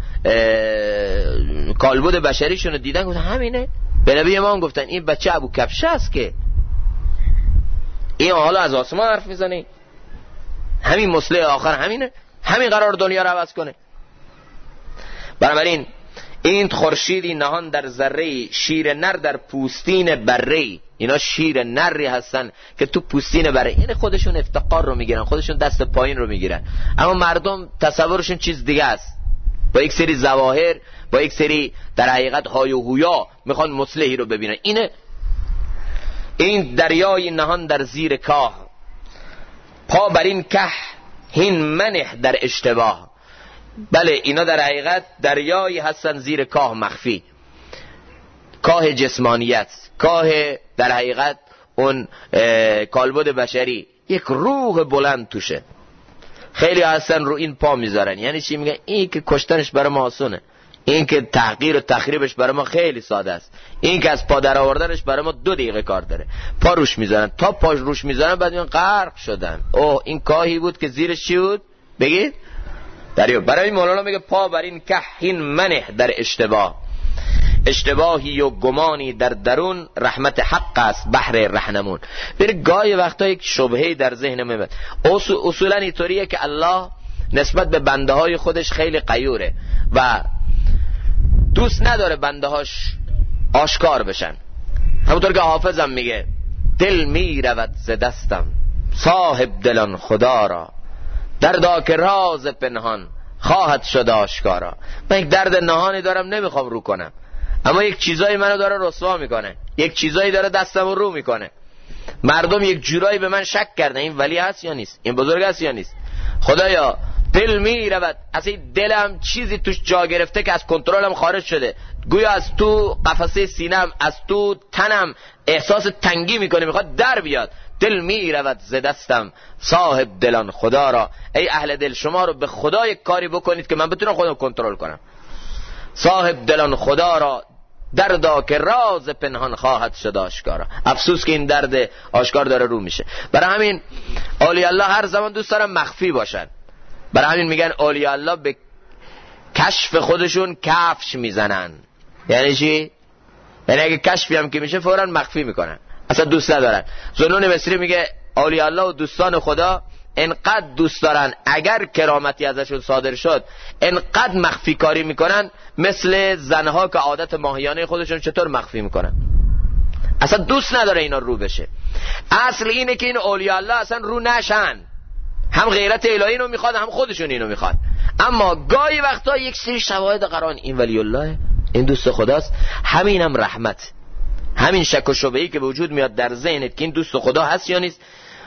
کالبد بشریشون دیدن، گفتن همینه. به نبی ما هم گفتن این بچه ابو کبشه است که این حالا از آسمان حرف میزنه، همین مصلح آخر همینه، همین قرار دنیا رو عوض کنه. بنابراین این خورشیدی نهان در ذره، شیر نر در پوستین بره. اینا شیر نری هستن که تو پوستین بره، یعنی خودشون افتقار رو میگیرن، خودشون دست پایین رو میگیرن، اما مردم تصورشون چیز دیگه است، با یک سری ظواهر، با یک سری در حقیقت های و هویا میخوان مصلحی رو ببینن. این دریای نهان در زیر کاه، پا بر این که هین منح در اشتباه. بله اینا در حقیقت دریایی هستن زیر کاه مخفی، کاه جسمانیت، کاه در حقیقت اون کالبد بشری، یک روح بلند توشه. خیلی هستن رو این پا میذارن. یعنی چی؟ میگن این که کشتنش برای ما آسونه، این که تحقیر و تخریبش برای ما خیلی ساده است، این که از پا در آوردنش برای ما 2 دقیقه کار داره. پا روش میذارن، تا پاش روش میذارن بعد میگن غرق شدن. اوه این کاهی بود که زیرش چی بود؟ بگید دریا. برای مولانا میگه پا بر این که هین منح در اشتباه، اشتباهی و گمانی در درون، رحمت حق است بحر رهنمون. بره گاهی وقتا یک شبهه‌ای در ذهن میاد. اصولا اینطوریه که الله نسبت به بنده های خودش خیلی غیوره و دوست نداره بنده هاش آشکار بشن. همونطور که حافظم میگه دل میرود ز دستم صاحب دلان خدا را، دردا که راز پنهان خواهد شد آشکارا. من یک درد نهانی دارم نمیخوام رو کنم، اما یک چیزایی منو داره رسوا میکنه، یک چیزایی داره دستمو رو میکنه. مردم یک جورایی به من شک کردن این ولی هست یا نیست، این بزرگ هست یا نیست. خدایا دل میرود، از این دلم چیزی توش جا گرفته که از کنترلم خارج شده، گویا از تو قفسه سینم، از تو تنم احساس تنگی میکنه، میخواد در بیاد. دل میرود ز دستم صاحب دلان خدا را. ای اهل دل شما رو به خدا یک کاری بکنید که من بتونم خودم کنترل کنم. صاحب دلان خدا را، دردا که راز پنهان خواهد شد آشکارا. افسوس که این درد آشکار داره رو میشه. برای همین اولیاء الله هر زمان دوست دارن مخفی باشن. برای همین میگن اولیاء الله به کشف خودشون کفش میزنن. یعنی چی؟ یعنی اگه کشفی هم که میشه فوراً مخفی میکنن، اصلا دوست ندارن. ذوالنون مصری میگه اولیاء الله و دوستان خدا انقدر دوست دارن اگر کرامتی ازشون صادر شد انقدر مخفی کاری میکنن، مثل زنها که عادت ماهیانه خودشون چطور مخفی میکنن. اصلا دوست نداره اینا رو بشه. اصل اینه که این اولیاء الله اصلا رو نشن، هم غیرت الهی رو میخواد هم خودشون اینو میخواد. اما گاهی وقتا یک سری شواهد قرآن این ولی الله، این دوست خداست، همین هم رحمت. همین شک و شبهه‌ای که به وجود میاد در ذهنت که این دوست خدا هست یا نیست،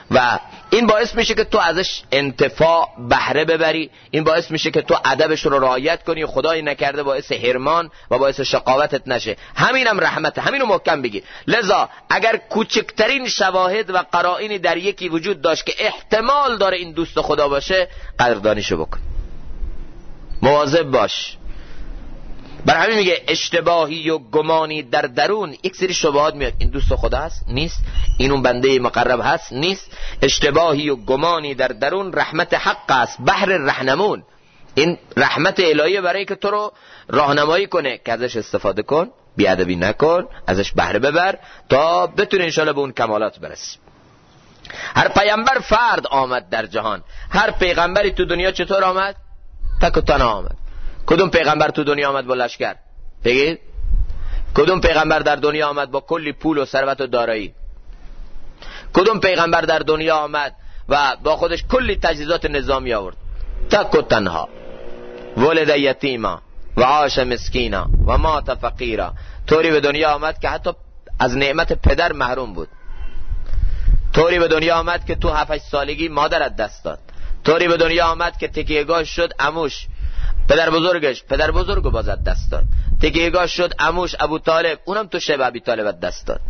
و این باعث میشه که تو ازش انتفاع بهره ببری، این باعث میشه که تو ادبش رو رعایت کنی، خدایی نکرده باعث حرمان و باعث شقاوتت نشه. همینم رحمته، همینو محکم بگیر. لذا اگر کوچکترین شواهد و قرائنی در یکی وجود داشت که احتمال داره این دوست خدا باشه، قدردانیشو بکن، مواظب باش. برای همین میگه اشتباهی و گمانی در درون، یک سری شبهات میاد، این دوست خدا هست نیست، این اون بنده مقرب هست نیست. اشتباهی و گمانی در درون رحمت حق است، بحر رهنمون. این رحمت الهی برای که تو رو راهنمایی کنه که ازش استفاده کن، بیادبی نکن، ازش بهره ببر تا بتونه انشالله به اون کمالات برسی. هر پیامبر فرد آمد در جهان. هر پیغمبری تو دنیا چطور آمد؟ تک و تنها آمد. کدوم پیغمبر تو دنیا آمد با لشکر؟ بگید کدوم پیغمبر در دنیا آمد با کلی پول و ثروت و دارایی؟ کدوم پیغمبر در دنیا آمد و با خودش کلی تجهیزات نظامی آورد؟ تک و تنها. ولد یتیما و عاش مسکینا و مات فقیرا. طوری به دنیا آمد که حتی از نعمت پدر محروم بود. طوری به دنیا آمد که تو 7-8 سالگی مادرت دست داد. طوری به دنیا آمد که تکیه‌گاه شد عموش، پدر بزرگو بازت دست داد. تکیه‌گاه شد عموش ابو طالب، اونم تو شب ابی طالبت دست داد.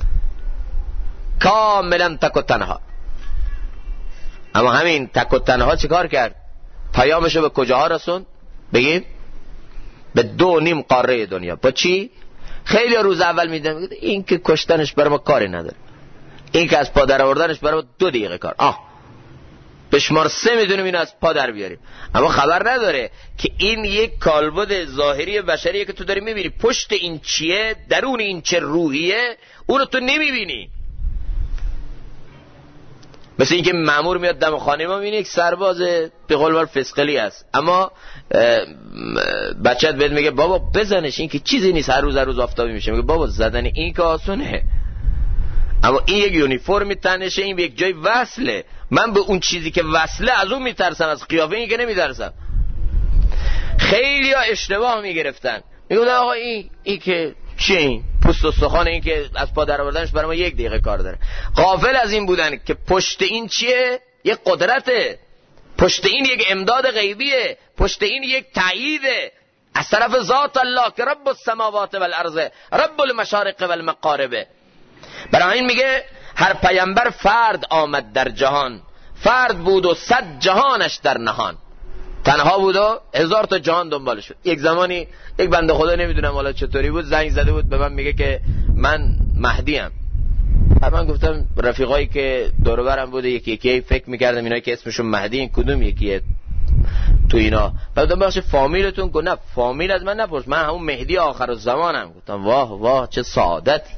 کاملا تک و تنها. اما همین تک و تنها چیکار کرد؟ پیامشو به کجاها رسوند؟ بگیم به 2.5 قاره دنیا. با چی؟ خیلی روز اول میدن این که کشتنش برای ما کاری نداره، این که از پا در آوردنش برای ما 2 دقیقه کار. به شمار 3 میدونیم اینو از پا در بیاریم. اما خبر نداره که این یک کالبد ظاهری بشریه که تو داری میبینی. پشت این چیه، درون این چه روحیه، اونو تو نمیبینی. مثل این که مأمور میاد دم خانه ما میبینی یک سرباز به قول مال فسقلی است، اما بچت بهت میگه بابا بزنش، این که چیزی نیست، هر روز آفتابی میشه. میگه بابا زدن این که آسونه، اما این یک یونیفرم تنشه، این به یک جای وصله. من به اون چیزی که وصله از اون میترسم، از قیافه این که نمیترسم. خیلی ها اشتباه میگرفتن، میگفتن آقا این که چیه، این پوست و سخان، این که از پا در آوردنش برای ما 1 دقیقه کار داره. غافل از این بودن که پشت این چیه؟ یک قدرته، پشت این یک امداد غیبیه، پشت این یک تأییده از طرف ذات الله که رب السماوات والارض، رب المشارق والمغارب. برای این میگه هر پیامبر فرد آمد در جهان. فرد بود و 100 جهانش در نهان. تنها بود و 1000 تا جهان دنبالش بود. یک زمانی یک بنده خدا، نمیدونم حالا چطوری بود، زنگ زده بود به من، میگه که من مهدی ام. من گفتم رفیقایی که دور و برم بوده یکی فکر میکردم اینایی که اسمشون مهدی این کدوم یکیه تو اینا؟ بعدم بخش فامیلتون؟ گفت نه فامیل از من نپرس، من همون مهدی آخر الزمانم. گفتم واه چه سعادتی.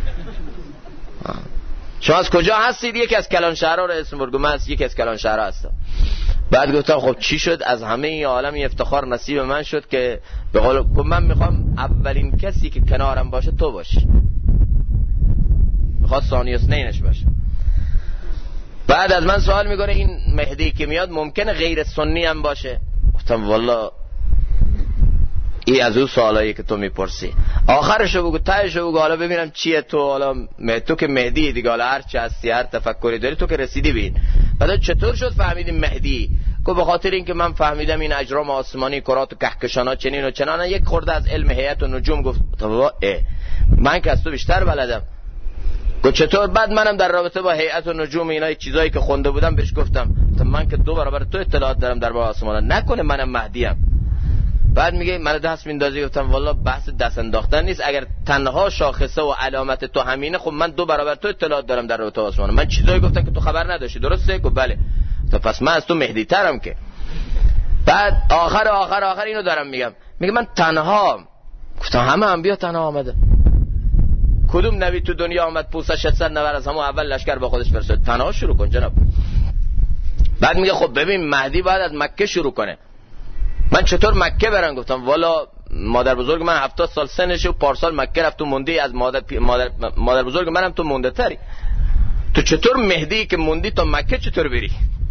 شما از کجا هستید؟ یکی از کلانشهرها رو اسم برگو. من یکی از کلانشهرها هستم. بعد گفتم خب چی شد؟ از همه این عالم این افتخار نصیب من شد که به قول من میخوام اولین کسی که کنارم باشه تو باشی. میخواد ثانی اثنینش باشه. بعد از من سوال میکنه این مهدی که میاد ممکنه غیر سنی هم باشه؟ گفتم والله این از اون سوالایی که تو میپرسی. آخرشو بگو، تهشو بگو، حالا ببینم چیه تو. حالا تو که مهدی دیگه، حالا هر چی هستی، هر تفکری داری، تو که رسیدی بین. بعد چطور شد فهمیدیم مهدی؟ گفت به خاطر اینکه من فهمیدم این اجرام آسمانی، کرات و کهکشانات چنین و چنان. یک خورده از علم هیئت و نجوم. گفت من که از تو بیشتر بلدم. گفت چطور؟ بعد منم در رابطه با هیئت و نجوم اینا چیزایی که خونده بودم بهش گفتم من که 2 برابر تو اطلاعات دارم در باب آسمانات، نکنه منم مهدیم. بعد میگه من دست میندازی. گفتم والله بحث دست انداختن نیست، اگر تنها شاخصه و علامت تو همینه، خب من 2 برابر تو اطلاعات دارم در رابطه با آسمانات. من چیزایی گفتم که تو خبر نداشتی، درسته؟ گفت بله. پس من از تو مهدی ترم که. بعد آخر اینو دارم میگم، میگه من تنها. گفتم همه انبیا تنها آمده. کدوم نبی تو دنیا آمد پوستش 600 نفر از همون اول لشکر با خودش فرستاد؟ تنها شروع کن جناب. بعد میگه خب ببین مهدی باید از مکه شروع کنه. من چطور مکه برم؟ گفتم والا مادر بزرگ من 70 سال سنشه و پارسال مکه رفت و موندی، از مادر بزرگ منم تو مونده تری. تو چطور مهدی که موندی تا مکه چطور بری؟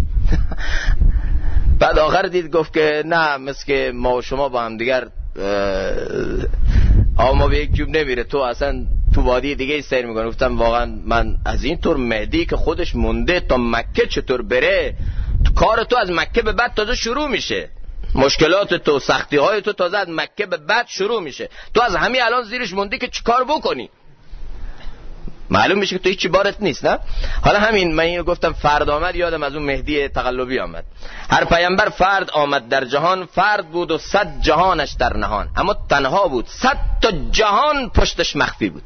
بعد آخر دید گفت که نه، مثل که ما و شما با هم دیگر ما به یک جوب نمیره، تو اصلا تو وادی دیگه سیر میکنه. گفتم واقعا من از این طور مهدی که خودش مونده تا مکه چطور بره؟ تو کار تو از مکه به بعد تازه شروع میشه، مشکلات تو، سختی های تو تازه از مکه به بعد شروع میشه. تو از همین الان زیرش موندی که چیکار بکنی؟ معلوم میشه که تو هیچی بارت نیست. نه حالا همین من اینو گفتم، فرد آمد یادم از اون مهدی تقلبی آمد. هر پیامبر فرد آمد در جهان، فرد بود و 100 جهانش در نهان. اما تنها بود، 100 تا جهان پشتش مخفی بود.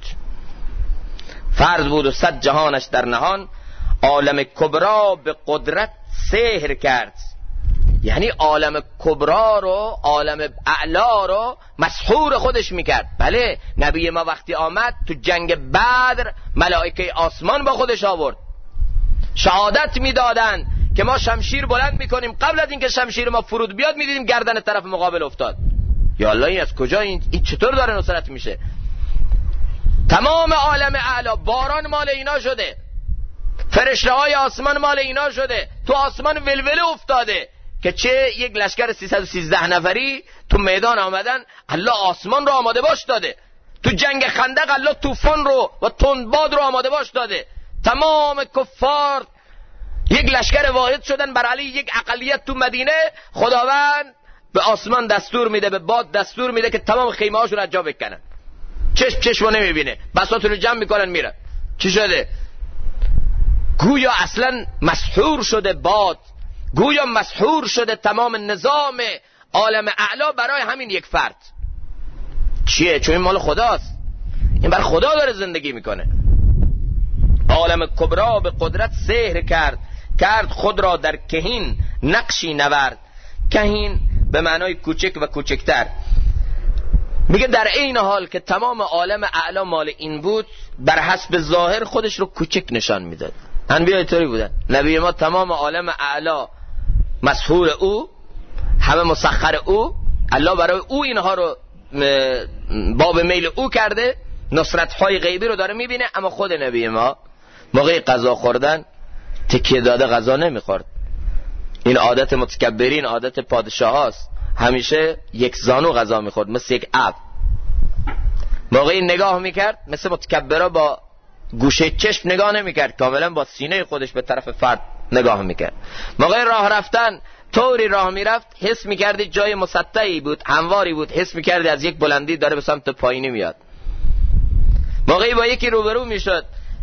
فرد بود و 100 جهانش در نهان، عالم کبرا به قدرت سحر کرد. یعنی عالم کبرا رو، عالم اعلا رو مسحور خودش میکرد. بله نبی ما وقتی آمد تو جنگ بدر ملائکه آسمان با خودش آورد، شهادت میدادن که ما شمشیر بلند میکنیم، قبل از اینکه شمشیر ما فرود بیاد میدیدیم گردن طرف مقابل افتاد. یا الله این از کجا، این چطور داره نصرت میشه؟ تمام عالم اعلا، باران مال اینا شده، فرشته های آسمان مال اینا شده، تو آسمان ولوله افتاده که چه یک لشکر 313 نفری تو میدان آمدن، الله آسمان رو آماده باش داده. تو جنگ خندق الله طوفان رو و تندباد رو آماده باش داده. تمام کفار یک لشکر واحد شدن بر علی یک اقلیت تو مدینه. خداوند به آسمان دستور میده، به باد دستور میده که تمام خیمه هاشون از جا بکنن. چشمو نمیبینه، بساطون رو جمع میکنن میرن. چی شده؟ گویا اصلا مسحور شده باد، گویا مسحور شده تمام نظام عالم اعلا برای همین یک فرد. چیه؟ چون این مال خداست، این بر خدا داره زندگی میکنه. عالم کبرا به قدرت سحر کرد خود را در کهین نقشی نورد. کهین به معنای کوچک و کوچکتر. میگه در این حال که تمام عالم اعلا مال این بود، بر حسب ظاهر خودش رو کوچک نشان میداد. انبیاء طوری بودن. نبی ما تمام عالم اعلا مسحور او، همه مسخر او، الله برای او اینها رو باب میل او کرده، نصرت های غیبی رو داره میبینه. اما خود نبی ما موقع غذا خوردن تکیه داده غذا نمیخورد. این عادت متکبرین، عادت پادشاه هاست، همیشه یک زانو غذا میخورد مثل یک اب. موقعی نگاه میکرد مثل متکبرها با گوشه چشم نگاه نمیکرد، کاملا با سینه خودش به طرف فرد نگاه میکرد. موقع راه رفتن طوری راه میرفت حس میکردی جای مسطحی بود، همواری بود، حس میکردی از یک بلندی داره به سمت پایینی میاد. موقعی با یکی روبرو میشد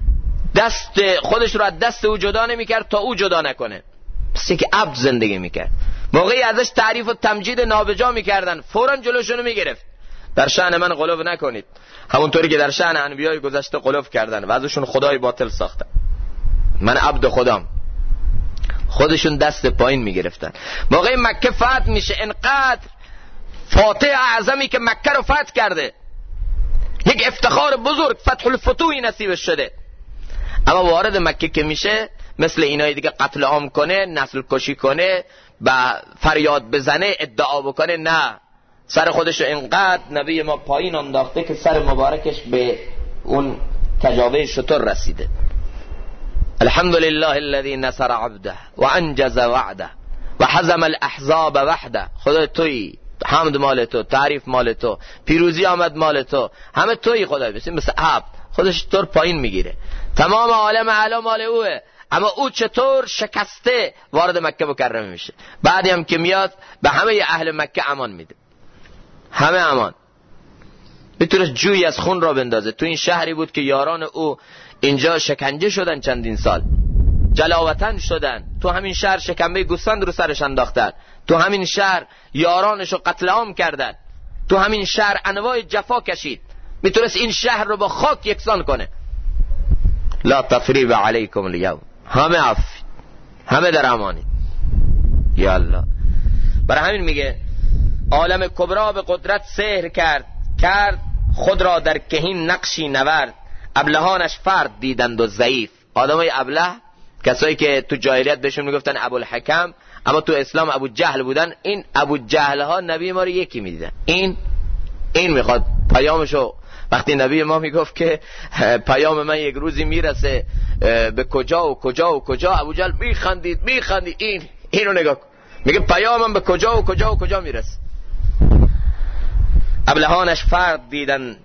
دست خودش رو از دست او جدا نمیکرد تا او جدا نکنه، مثل که عبد زندگی میکرد. موقعی ازش تعریف و تمجید نابجا میکردن فوراً جلوشونو میگرفت. در شأن من غلو نکنید، همونطوری که در شأن انبیای گذشته غلو کردن و ازشون خدای باطل ساختن. من عبد خدام، خودشون دست پایین میگرفتن. موقعی مکه فتح میشه، انقدر فاتح اعظمی که مکه رو فتح کرده، یک افتخار بزرگ، فتح الفتوحی نصیبش شده. اما وارد مکه که میشه مثل اینای دیگه قتل عام کنه، نسل کشی کنه و فریاد بزنه، ادعا بکنه، نه، سر خودش رو انقدر نبی ما پایین انداخته که سر مبارکش به اون کجاوه شتر رسیده. الحمدلله الذي نصر عبده و انجز وعده و حزم الاحزاب وحده. خدا تویی، حمد مال تو، تعریف مال تو، پیروزی آمد مال تو، همه تویی خدای. مثل عبد خودش طور پایین میگیره. تمام عالم اعلا مال اوه، اما او چطور شکسته وارد مکه مکرمه میشه. بعدی هم که میاد به همه اهل مکه امان میده، همه امان. میتونست جوی از خون را بندازه. تو این شهری بود که یاران او اینجا شکنجه شدن، چندین سال جلاوطن شدن. تو همین شهر شکنبه گوسفند رو سرش انداختن، تو همین شهر یارانش رو قتل عام کردن، تو همین شهر انواع جفا کشید. میتونست این شهر رو با خاک یکسان کنه. لا تفریب علیکم الیوم، همه عفو، همه در امانی. یا الله. برای همین میگه عالم کبرا به قدرت سحر کرد خود را در کهین نقشی نورد. ابلهانش فرد دیدند و ضعیف. آدمای ابله، کسایی که تو جاهلیت بهشون میگفتن ابوالحکم، اما تو اسلام ابو جهل بودن. این ابو جهل ها نبی ما رو یکی میدیدن. این میخواد پیامشو، وقتی نبی ما میگفت که پیام من یک روزی میرسه به کجا و کجا و کجا، ابو جهل میخندید. اینو نگاه کن، میگه پیامم به کجا و کجا و کجا میرسه. ابلهانش فرد دیدن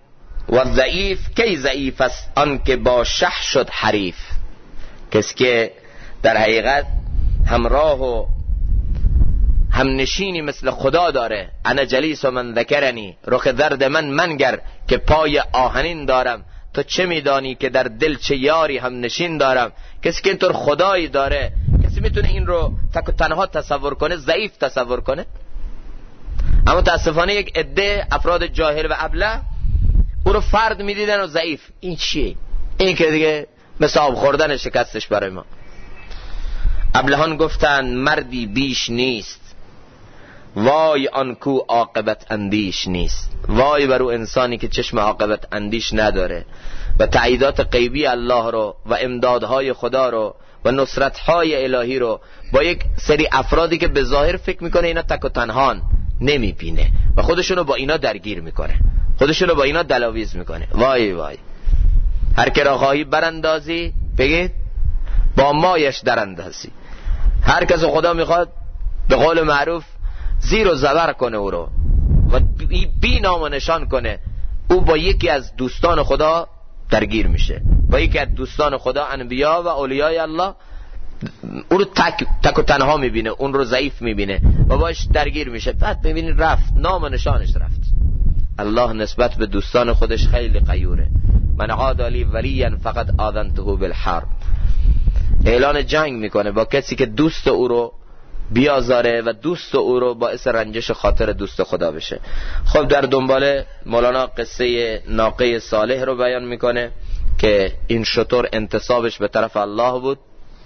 و ضعیف کی ضعیف است آن که با شه شد حریف. کسی که در حقیقت همراه و همنشینی مثل خدا داره، انا جلیس و من ذکرنی، رخ درد من منگر که پای آهنین دارم، تو چه میدانی که در دل چه یاری همنشین دارم. کسی که اینطور خدایی داره، کسی میتونه این رو تک و تنها تصور کنه، ضعیف تصور کنه؟ اما متاسفانه یک عده افراد جاهل و ابله او رو فرد میدیدن و ضعیف. این چیه؟ این که دیگه مثل آب خوردن شکستش برای ما. ابلهان گفتند مردی بیش نیست، وای آن کو عاقبت اندیش نیست. وای بر او انسانی که چشم عاقبت اندیش نداره و تأییدات غیبی الله رو و امدادهای خدا رو و نصرتهای الهی رو با یک سری افرادی که به ظاهر فکر میکنه اینا تک و تنهان نمیبینه و خودشونو با اینا درگیر میکنه، خودشونو با اینا دلاویز میکنه. وای وای، هر که را خواهی براندازی بگید با مایش دراندازی. هر کس خدا میخواد به قول معروف زیر و زبر کنه او رو و بی نام و نشان کنه، او با یکی از دوستان خدا درگیر میشه، با یکی از دوستان خدا، انبیا و اولیای الله، اون رو تک و تنها میبینه، اون رو ضعیف میبینه و باش درگیر میشه. بعد ببینید رفت، نام و نشانش رفت. الله نسبت به دوستان خودش خیلی غیوره. من عاد لی ولیا فقط آذنته بالحرب. اعلان جنگ میکنه با کسی که دوست او رو بیازاره و دوست او رو باعث رنجش خاطر دوست خدا بشه. خب در دنبال مولانا قصه ناقه صالح رو بیان میکنه که این شتر انتصابش به طرف الله بود،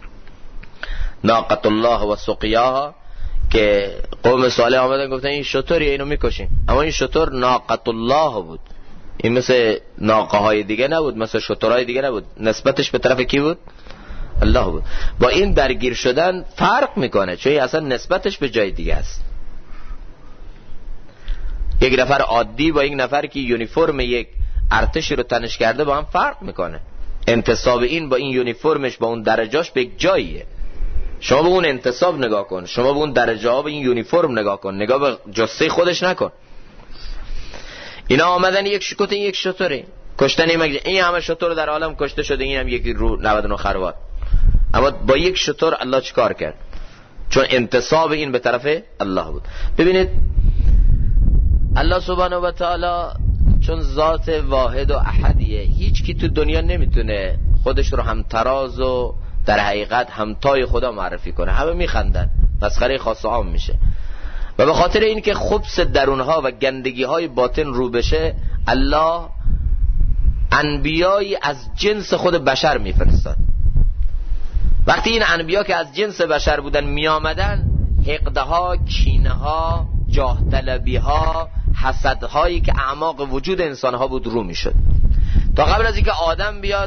ناقت الله و سقیاها، که قوم صالح آمدن گفتن این شتریه اینو میکشیم، اما این شتر ناقت الله بود، این مثل ناقه های دیگه نبود، مثل شترهای دیگه نبود، نسبتش به طرف کی بود؟ الله بود. با این درگیر شدن فرق میکنه، چون اصلا نسبتش به جای دیگه است. یک نفر عادی با یک نفر که یونیفرم یک ارتشی رو تنش کرده با هم فرق میکنه. انتصاب این با این یونیفرمش با اون درجاش به یک جاییه. شما به اون انتصاب نگاه کن، شما به اون درجه ها به این یونیفرم نگاه کن، نگاه به جسه خودش نکن. اینا آمدن یک شکوت یک شتره کشتن، این همه شتر در عالم کشته شده، این هم یکی رو 99 خروار، اما با یک شتر الله چیکار کرد؟ چون انتصاب این به طرف الله بود. ببینید الله سبحانه و تعالی چون ذات واحد و احدیه، هیچ کی تو دنیا نمیتونه خودش رو همتراز و در حقیقت همتای خدا معرفی کنه. همه میخندن، مسخره خاص و عام میشه. و به خاطر این که خبث درونها و گندگی های باطن رو بشه، الله انبیایی از جنس خود بشر میفرستاد. وقتی این انبیا که از جنس بشر بودن می آمدن، حقده ها، کینه ها، جاه طلبی ها، حسد هایی که اعماق وجود انسان ها بود رو می شد. تا قبل از اینکه آدم بیاد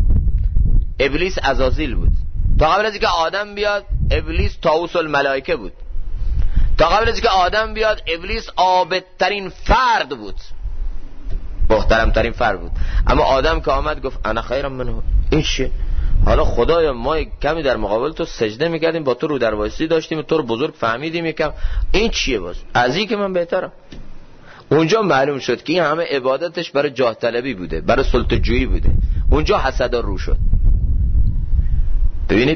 ابلیس عزازیل بود، تا قبل از اینکه آدم بیاد ابلیس طاووس الملائکه بود، تا قبل از اینکه آدم بیاد ابلیس عابدترین فرد بود، محترمترین فرد بود. اما آدم که آمد گفت انا خیرم منه، این چیه؟ حالا خدایا ما کمی در مقابل تو سجده میکردیم، با تو رو در وایسی داشتیم، تو رو بزرگ فهمیدیم، یکم این چیه باز؟ از این که من بهترم. اونجا معلوم شد که این همه عبادتش برای جاه طلبی بوده، برای سلطه‌جویی بوده. اونجا حسدا رو شد. ببینید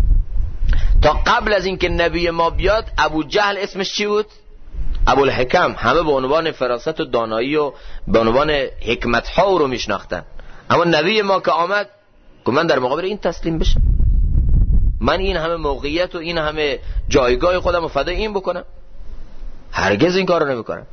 تا قبل از این که نبی ما بیاد، ابو جهل اسمش چی بود؟ ابوالحکم. همه به عنوان فراست و دانایی و به عنوان حکمت ها رو میشناختن. اما نبی ما که آمد که من در مقابل این تسلیم بشم، من این همه موقعیت و این همه جایگاه خودم رو فدای این بکنم؟ هرگز این کار رو نمی کنم.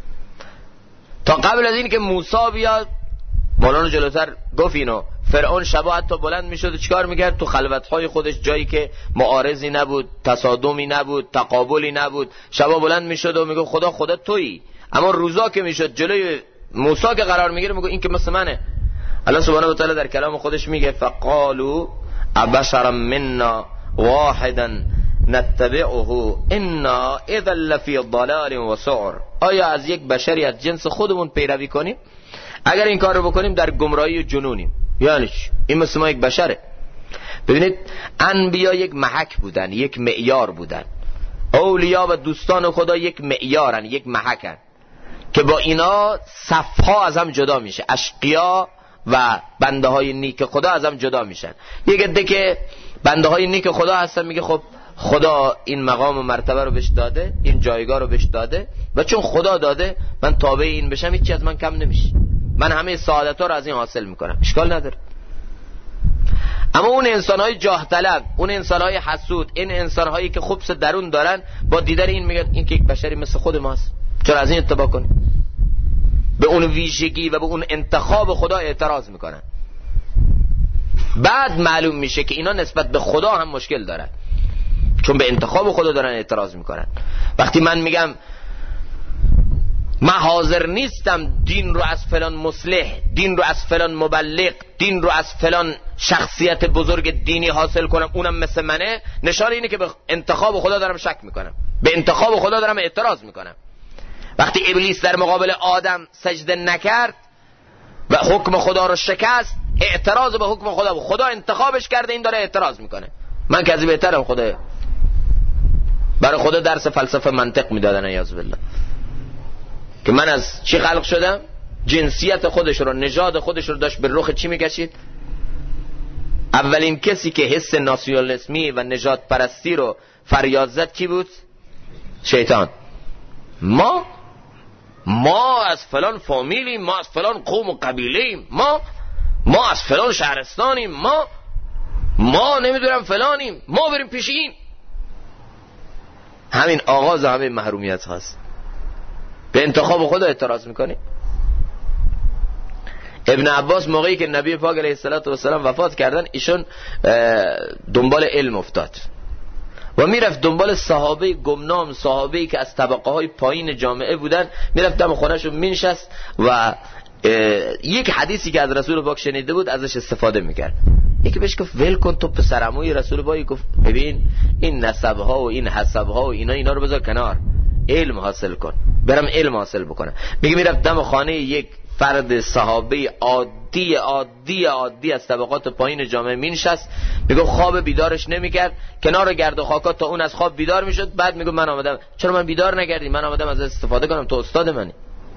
تا قبل از این که موسی بیاد، مولانا جلوتر گفت اینو، فرعون شبا حتی بلند می شد و چیکار می کرد؟ تو خلوتهای خودش، جایی که معارضی نبود، تصادمی نبود، تقابلی نبود، شبا بلند می شد و می گفت خدا تویی. اما روزا که می شد جلوی موسی که قرار می گیره، می گفت این که مثل منه. الله سبحانه و تعالی در کلام خودش میگه فقالوا ابشرا منا واحدا نتبعه انا اذا لفی ضلال و سعر. آیا از یک بشری از جنس خودمون پیروی کنیم؟ اگر این کار رو بکنیم در گمراهی و جنونیم. یعنی این مثل ما یک بشره. ببینید انبیا یک محک بودن، یک معیار بودن. اولیا و دوستان خدا یک معیارن، یک محکن. که با اینا صفها از هم جدا میشه، اشقیا و بنده های نیک خدا از هم جدا میشن. یک عده که بنده های نیک خدا هستن میگه خب خدا این مقام و مرتبه رو بهش داده، این جایگاه رو بهش داده و چون خدا داده من تابع این بشم، هیچ چیز از من کم نمیشه، من همه سعادت‌ها رو از این حاصل میکنم، اشکال نداره. اما اون انسان‌های جاه طلب، اون انسان‌های حسود، این انسان‌هایی که خبث درون دارن، با دیدن این میگن این که یک بشری مثل خود ماست، چرا از این اتباع کنیم؟ به اون ویژگی و به اون انتخاب خدا اعتراض میکنن. بعد معلوم میشه که اینا نسبت به خدا هم مشکل دارن، چون به انتخاب خدا دارن اعتراض میکنن. وقتی من میگم من حاضر نیستم دین رو از فلان مصلح، دین رو از فلان مبلغ، دین رو از فلان شخصیت بزرگ دینی حاصل کنم اونم مثل منه، نشانه اینه که به انتخاب خدا دارم شک میکنم، به انتخاب خدا دارم اعتراض میکنم. وقتی ابلیس در مقابل آدم سجده نکرد و حکم خدا رو شکست، اعتراض به حکم خدا بود، خدا انتخابش کرده، این داره اعتراض میکنه. من که از بهترم، خدا برای خدا درس فلسفه منطق میدادن عیاذ بالله، که من از چی خلق شدم، جنسیت خودش رو، نژاد خودش رو داشت به رخ چی میکشید. اولین کسی که حس ناسیونالیسمی و نژاد پرستی رو فریاد زد کی بود؟ شیطان. ما از فلان فامیلیم، ما از فلان قوم و قبیله‌ایم، ما از فلان شهرستانیم، ما نمیدونم فلانیم، ما بریم پیش این. همین آغاز همه محرومیت هست. به انتخاب خدا اعتراض میکنی. ابن عباس موقعی که نبی پاک علیه السلام وفات کردن، ایشون دنبال علم افتاد و میرفت دنبال صحابه گمنام، صحابه‌ای که از طبقه های پایین جامعه بودن، میرفت دم خونه‌شون مینشست و یک حدیثی که از رسول پاک شنیده بود ازش استفاده میکرد. یکی بهش گفت ول کن تو پسر عموی رسول پاک. گفت ببین این نسب‌ها و این حسب‌ها و اینا رو بذار کنار، علم حاصل کن، برم علم حاصل بکنم. میگه میرفت دم خانه یک فرد صحابه عادی از طبقات پایین جامعه مینشست، میگه خواب بیدارش نمیکرد، کنار گرد و خاکات تا اون از خواب بیدار میشد. بعد میگه من آمدم، چرا من بیدار نکردی؟ من آمدم از استفاده کنم، تو استاد منی.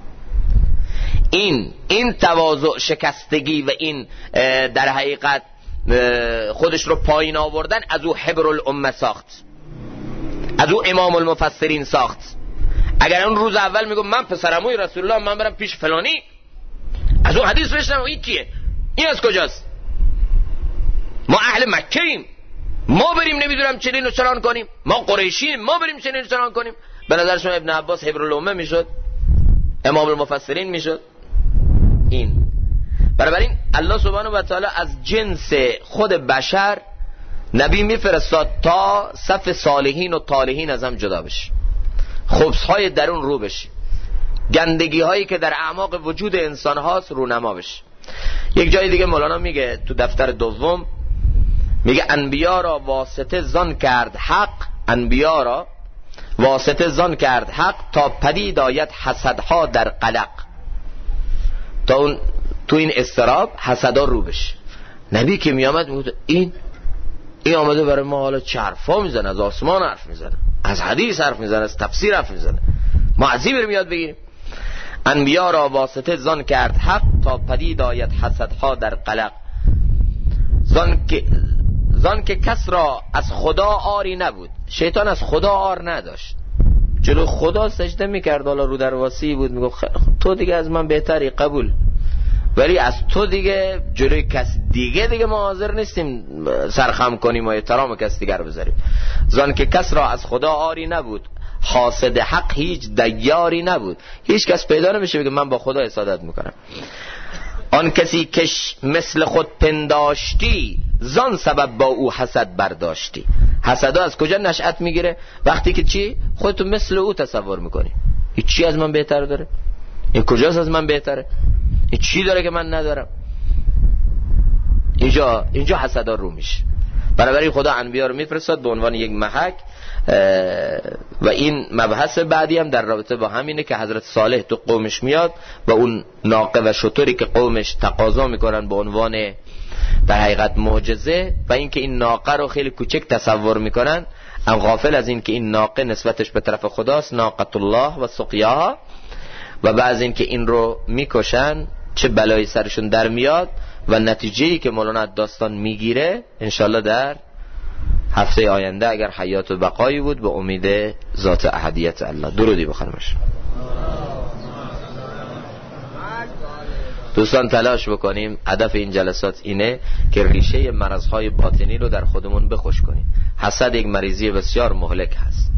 این تواضع شکستگی و این در حقیقت خودش رو پایین آوردن، از او حبر الامه ساخت، از او امام المفسرین ساخت. اگر اون روز اول میگم من پسرعموی رسول الله، من برم پیش فلانی، از اون حدیث بشنم این کیه، این از کجاست، ما اهل مکه ایم، ما بریم نمیدونم چنین و چنان کنیم، ما قریشیم، ما بریم چنین و چنان کنیم. به نظر شما ابن عباس حبر الامه میشد، امام المفسرین میشد؟ این برابر این الله سبحانه و تعالی از جنس خود بشر نبی میفرستاد تا صف صالحین و طالحین از هم جدا بشه، خبث‌های درون رو بشه، گندگی هایی که در اعماق وجود انسان هاست رونما بشه. یک جای دیگه مولانا میگه تو دفتر دوم، میگه انبیا را واسطه زان کرد حق، انبیا را واسطه زان کرد حق، تا پدید آید حسدها در قلق، تا اون تو این استراب حسدا رو بشه. نبی که میامد میگه این آمده برای ما حالا چه حرفا میزنه، از آسمان حرف میزنه، از حدیث حرف میزنه، از تفسیر حرف میزنه، ما از این بریم یاد بگیریم. انبیا را واسطه زان کرد حق، تا پدید آید حسدها در قلق، زان که کس را از خدا آری نبود. شیطان از خدا آر نداشت، جلو خدا سجده میکرد، حالا رو در واسی بود، میگفت تو دیگه از من بهتری، قبول، ولی از تو دیگه جلوی کس دیگه ما حاضر نیستیم سرخم کنیم و احترام کس دیگر بذاریم. زان که کس را از خدا آری نبود، حاسد حق هیچ دیاری نبود. هیچ کس پیدا نمیشه بگه من با خدا حسادت میکنم. آن کسی کش مثل خود پنداشتی، زان سبب با او حسد برداشتی. حسدا از کجا نشأت میگیره؟ وقتی که چی؟ خودتو مثل او تصور میکنی. این چی از من بهتر داره؟ این کجاست از من بهتره؟ این چی داره که من ندارم؟ اینجا حسدا رو میشه. بنابراین خدا انبیا رو میفرستاد به عنوان یک محک. و این مبحث بعدی هم در رابطه با همینه که حضرت صالح تو قومش میاد و اون ناقه و شتری که قومش تقاضا میکنن به عنوان در حقیقت معجزه، و اینکه این ناقه رو خیلی کوچک تصور میکنن، ام غافل از این که این ناقه نسبتش به طرف خداست، ناقت الله و سقیاها. و بعض این که این رو میکشن چه بلایی سرشون در میاد و نتیجه‌ای که مولانا داستان میگیره انشالله در هفته آینده اگر حیات و بقایی بود به امید ذات احدیت الله. درودی بخونمش. دوستان تلاش بکنیم، هدف این جلسات اینه که ریشه مرضهای باطنی رو در خودمون بخوش کنیم. حسد یک مریضی بسیار مهلک هست.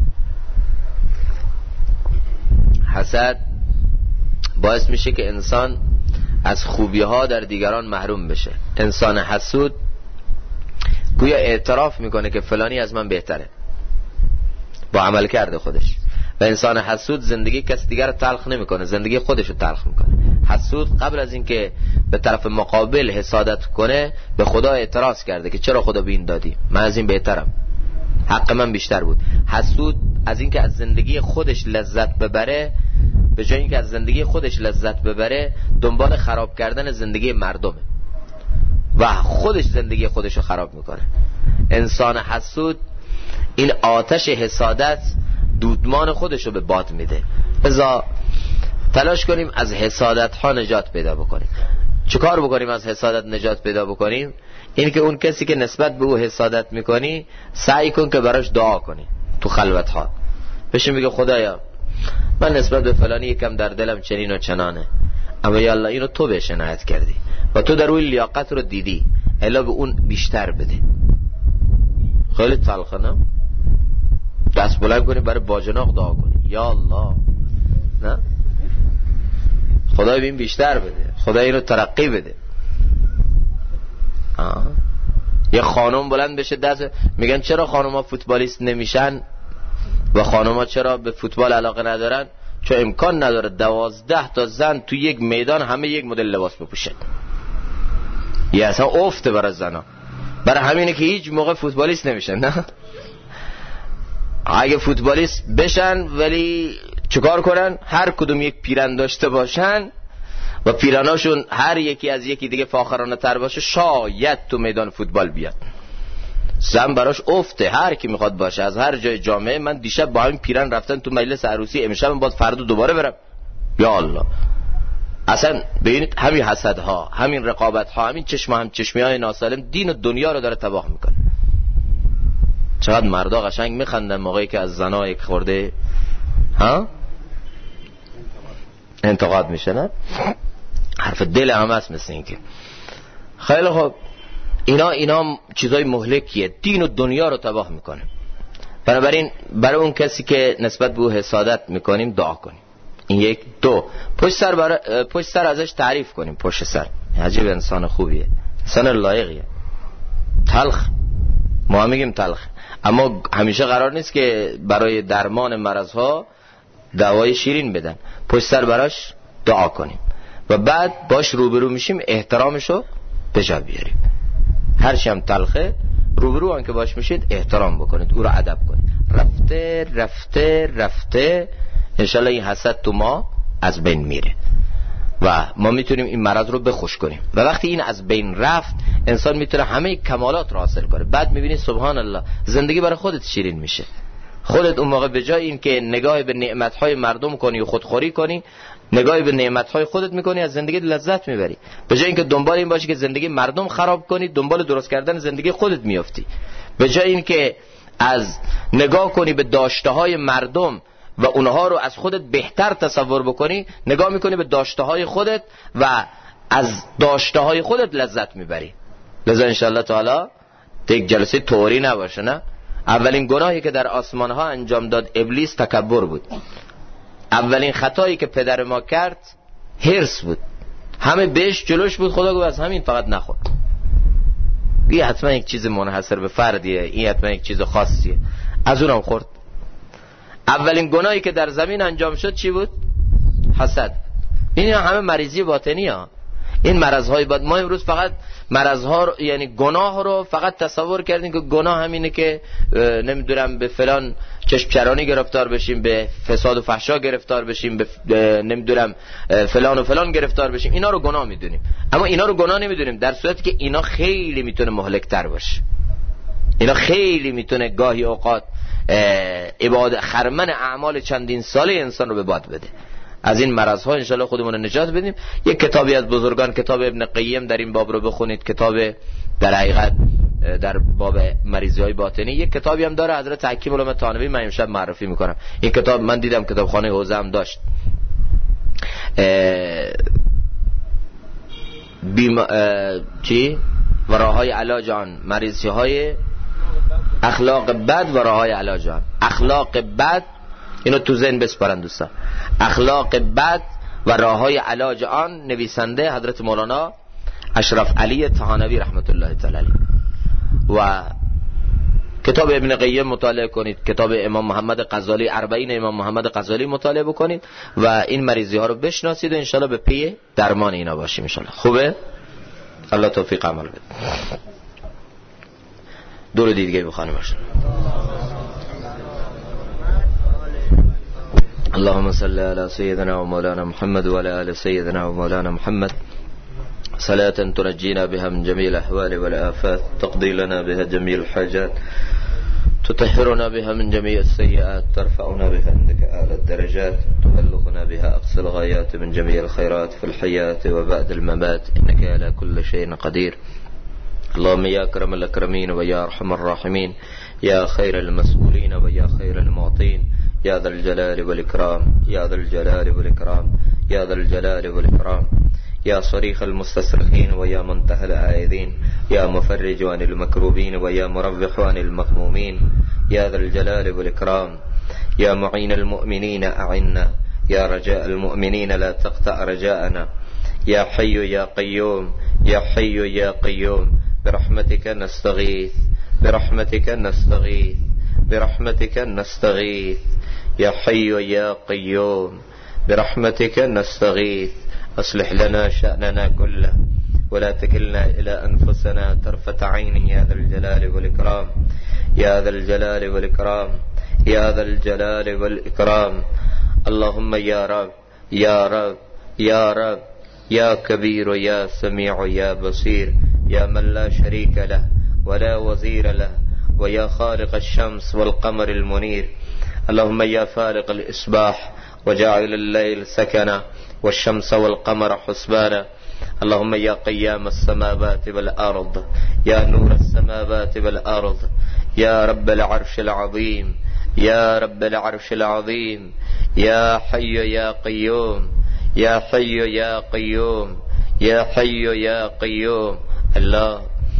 حسد باعث میشه که انسان از خوبی ها در دیگران محروم بشه. انسان حسود گویا اعتراف میکنه که فلانی از من بهتره با عمل کرده خودش، و انسان حسود زندگی کس دیگر رو تلخ نمیکنه، زندگی خودش رو تلخ میکنه. حسود قبل از اینکه به طرف مقابل حسادت کنه به خدا اعتراض کرده که چرا خدا به این دادی، من از این بهترم، حق من بیشتر بود. حسود از اینکه از زندگی خودش لذت ببره، به جای اینکه از زندگی خودش لذت ببره دنبال خراب کردن زندگی مردمه و خودش زندگی خودش رو خراب میکنه. انسان حسود این آتش حسادت دودمان خودش رو به باد میده. لذا تلاش کنیم از حسادت ها نجات پیدا بکنیم. چیکار بکنیم از حسادت نجات پیدا بکنیم؟ این که اون کسی که نسبت به او حسادت میکنی سعی کن که براش دعا کنی. تو خلوت ها بشین بگه خدایا من نسبت به فلانی یکم در دلم چنین و چنانه، اما یا الله اینو تو بهش عنایت کردی و تو در روی لیاقت رو دیدی، الا به اون بیشتر بده. خیلی تلخه نه؟ دست بلند کنی برای باجناق دعا کنی یا الله، نه خدای بین بیشتر بده، خدای اینو ترقی بده. یه خانم بلند بشه دست، میگن چرا خانوما فوتبالیست نمیشن و خانوما چرا به فوتبال علاقه ندارن؟ چون امکان نداره 12 تا زن تو یک میدان همه یک مدل لباس بپوشن. یه اصلا افته برای زنا، برای همینه که هیچ موقع فوتبالیست نمیشن. نه اگه فوتبالیست بشن ولی چیکار کنن؟ هر کدوم یک پیرن داشته باشن و پیراناشون هر یکی از یکی دیگه فاخرانه تر باشه، شاید تو میدان فوتبال بیاد. زن براش افته، هر کی میخواد باشه از هر جای جامعه. من دیشب با همین پیرن رفتن تو مجلس عروسی، امشب باید فردا دوباره برم. یا الله، اصلا ببینید همین حسدها، همین رقابتها، همین چشمی‌های ناسالم دین و دنیا رو داره تباه میکنه. چقدر مردا قشنگ میخندن موقعی که از زنا یک خورده انتقاد میشه، نه حرف دل همه است مثل این که خیلی خوب. اینا چیزای مهلکیه، دین و دنیا رو تباه میکنه. بنابراین برای اون کسی که نسبت به او حسادت میکنیم دعا کنیم. این یک. دو، پشت سر ازش تعریف کنیم. پشت سر عجیب انسان خوبیه، انسان لایقیه. تلخ ما هم میگیم تلخ، اما همیشه قرار نیست که برای درمان مرضها دوای شیرین بدن. پشت سر براش دعا کنیم و بعد باش روبرو میشیم احترامشو به جا بیاریم. هرچی هم تلخه روبرو هم که باش میشید احترام بکنید، او رو ادب کنید. رفته رفته رفته انشالله این حسد تو ما از بین میره و ما میتونیم این مرض رو بخوش کنیم. و وقتی این از بین رفت انسان میتونه همه کمالات رو حاصل کنه. بعد میبینی سبحان الله زندگی برای خودت شیرین میشه. خودت اون موقع به جای این که نگاه به نعمتهای مردم کنی و خودخوری کنی، نگاهی به نعمتهای خودت میکنی، از زندگی لذت میبری. به جای اینکه دنبال این باشی که زندگی مردم خراب کنی، دنبال درست کردن زندگی خودت میافتی. به جای اینکه از نگاه کنی به داشته‌های مردم و اونها رو از خودت بهتر تصور بکنی، نگاه میکنی به داشته‌های خودت و از داشته‌های خودت لذت میبری. لذا انشالله تعالی یک جلسه طوری نباشه. نه اولین گناهی که در آسمان ها انجام داد ابلیس تکبر بود. اولین خطایی که پدر ما کرد حرص بود. همه بهش جلوش بود، خدا گفت از همین فقط نخور. این حتما یک چیز منحصر به فردیه، این حتما یک چیز خاصیه، از اونم خورد. اولین گناهی که در زمین انجام شد چی بود؟ حسد. این همه مریضی باطنی ها، این مرض‌های باطنی. ما امروز فقط مرض‌ها رو، یعنی گناه رو فقط تصور کردیم که گناه همینه که نمیدونم به فلان چشم چرانی گرفتار بشیم، به فساد و فحشا گرفتار بشیم، به نمیدونم فلان و فلان گرفتار بشیم. اینا رو گناه میدونیم، اما اینا رو گناه نمیدونیم در صورتی که اینا خیلی میتونه مهلک‌تر باشه. اینا خیلی میتونه گاهی اوقات خرمن اعمال چندین ساله انسان رو به باد بده. از این مرض ها انشالله خودمون نجات بدیم. یک کتابی از بزرگان، کتاب ابن قیم در این باب رو بخونید، کتاب در حقیقت در باب مریضی های باطنی. یک کتابی هم داره حضرت حکیم علامه طانوی، من امشب معرفی میکنم. این کتاب من دیدم کتابخانه حوزه هم داشت. و راههای علاج آن، مریضی های اخلاق بد و راههای علاج آن. اخلاق بد، اینو تو ذهن بسپارن دوستان، اخلاق بد و راههای علاج آن، نویسنده حضرت مولانا اشرف علی طحانوی رحمت الله تعالی علیه. و کتاب ابن قیم مطالعه کنید، کتاب امام محمد غزالی، 40 امام محمد غزالی مطالعه بکنید و این مریضی ها رو بشناسید و انشالله به پی درمان اینا باشیم انشالله. خوبه؟ الله توفیق عمل بده. دور دیگه بخوانیم باشه. اللهم صل على سيدنا ومولانا محمد وعلى آل سيدنا ومولانا محمد صلاة تنجينا بها من جميع الأحوال والآفات، تقضي لنا بها جميع الحاجات، تطهرنا بها من جميع السيئات، ترفعنا بها عندك أعلى الدرجات، تبلغنا بها أقصى الغايات من جميع الخيرات في الحياة وبعد الممات، إنك على كل شيء قدير. اللهم يا أكرم الأكرمين ويا أرحم الراحمين، يا خير المسؤولين ويا خير المعطين، يا ذا الجلال والإكرام، يا ذا الجلال والإكرام، يا ذا الجلال والإكرام، يا صريخ المستصرخين ويا منتهى العائذين، يا مفرج عن المكروبين ويا مربح عن المغمومين، يا ذا الجلال والإكرام، يا معين المؤمنين أعنا، يا رجاء المؤمنين لا تقطع رجاءنا، يا حي يا قيوم، يا حي يا قيوم، برحمتك نستغيث، برحمتك نستغيث، برحمتك نستغيث، يا حي يا قيوم، برحمتك نستغيث. أصلح لنا شأننا كله ولا تكلنا إلى أنفسنا طرفة عين، يا ذا الجلال والإكرام، يا ذا الجلال والإكرام، يا ذا الجلال والإكرام. اللهم يا رب يا رب يا رب يا كبير يا سميع يا بصير، يا من لا شريك له ولا وزير له، ويا خالق الشمس والقمر المنير. اللهم يا فارق الإصباح وجاعل الليل سكنا والشمس والقمر حسبانا. اللهم يا قيام السماوات والأرض، يا نور السماوات والأرض، يا رب العرش العظيم، يا رب العرش العظيم، يا حي يا قيوم، يا حي يا قيوم، يا حي يا قيوم. الله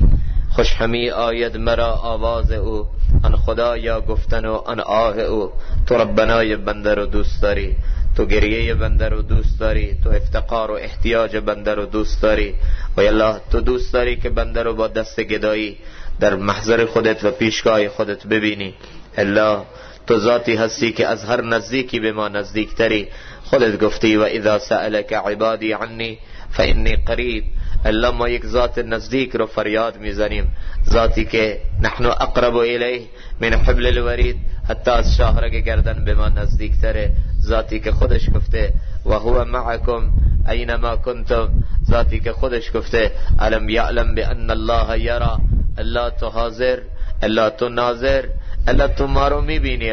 خوش همی آید مرا آواز او، آن خدایا گفتن و آن آه او. تو ربنای بنده رو دوست داری، تو گریه بنده رو دوست داری، تو افتقار و احتیاج بنده رو دوست داری. و الله تو دوست داری که بنده رو با دست گدایی در محضر خودت و پیشگاه خودت ببینی. الله تو ذاتی هستی که از هر نزدیکی به ما نزدیکتری. خودت گفتی و اذا سألك عبادی عنی فإنی قریب. الله ما یک ذات نزدیک رو فریاد میزنیم، ذاتی که نحن اقرب الیه من حبل الورید، حتی از شاهرگ گردن به ما نزدیکتره. ذاتی که خودش گفته و هو معکم اینما کنتم، ذاتی که خودش گفته الم یعلم بان الله یرا. الله تو حاضر، الله تو ناظر، الله تو ما رو میبینی.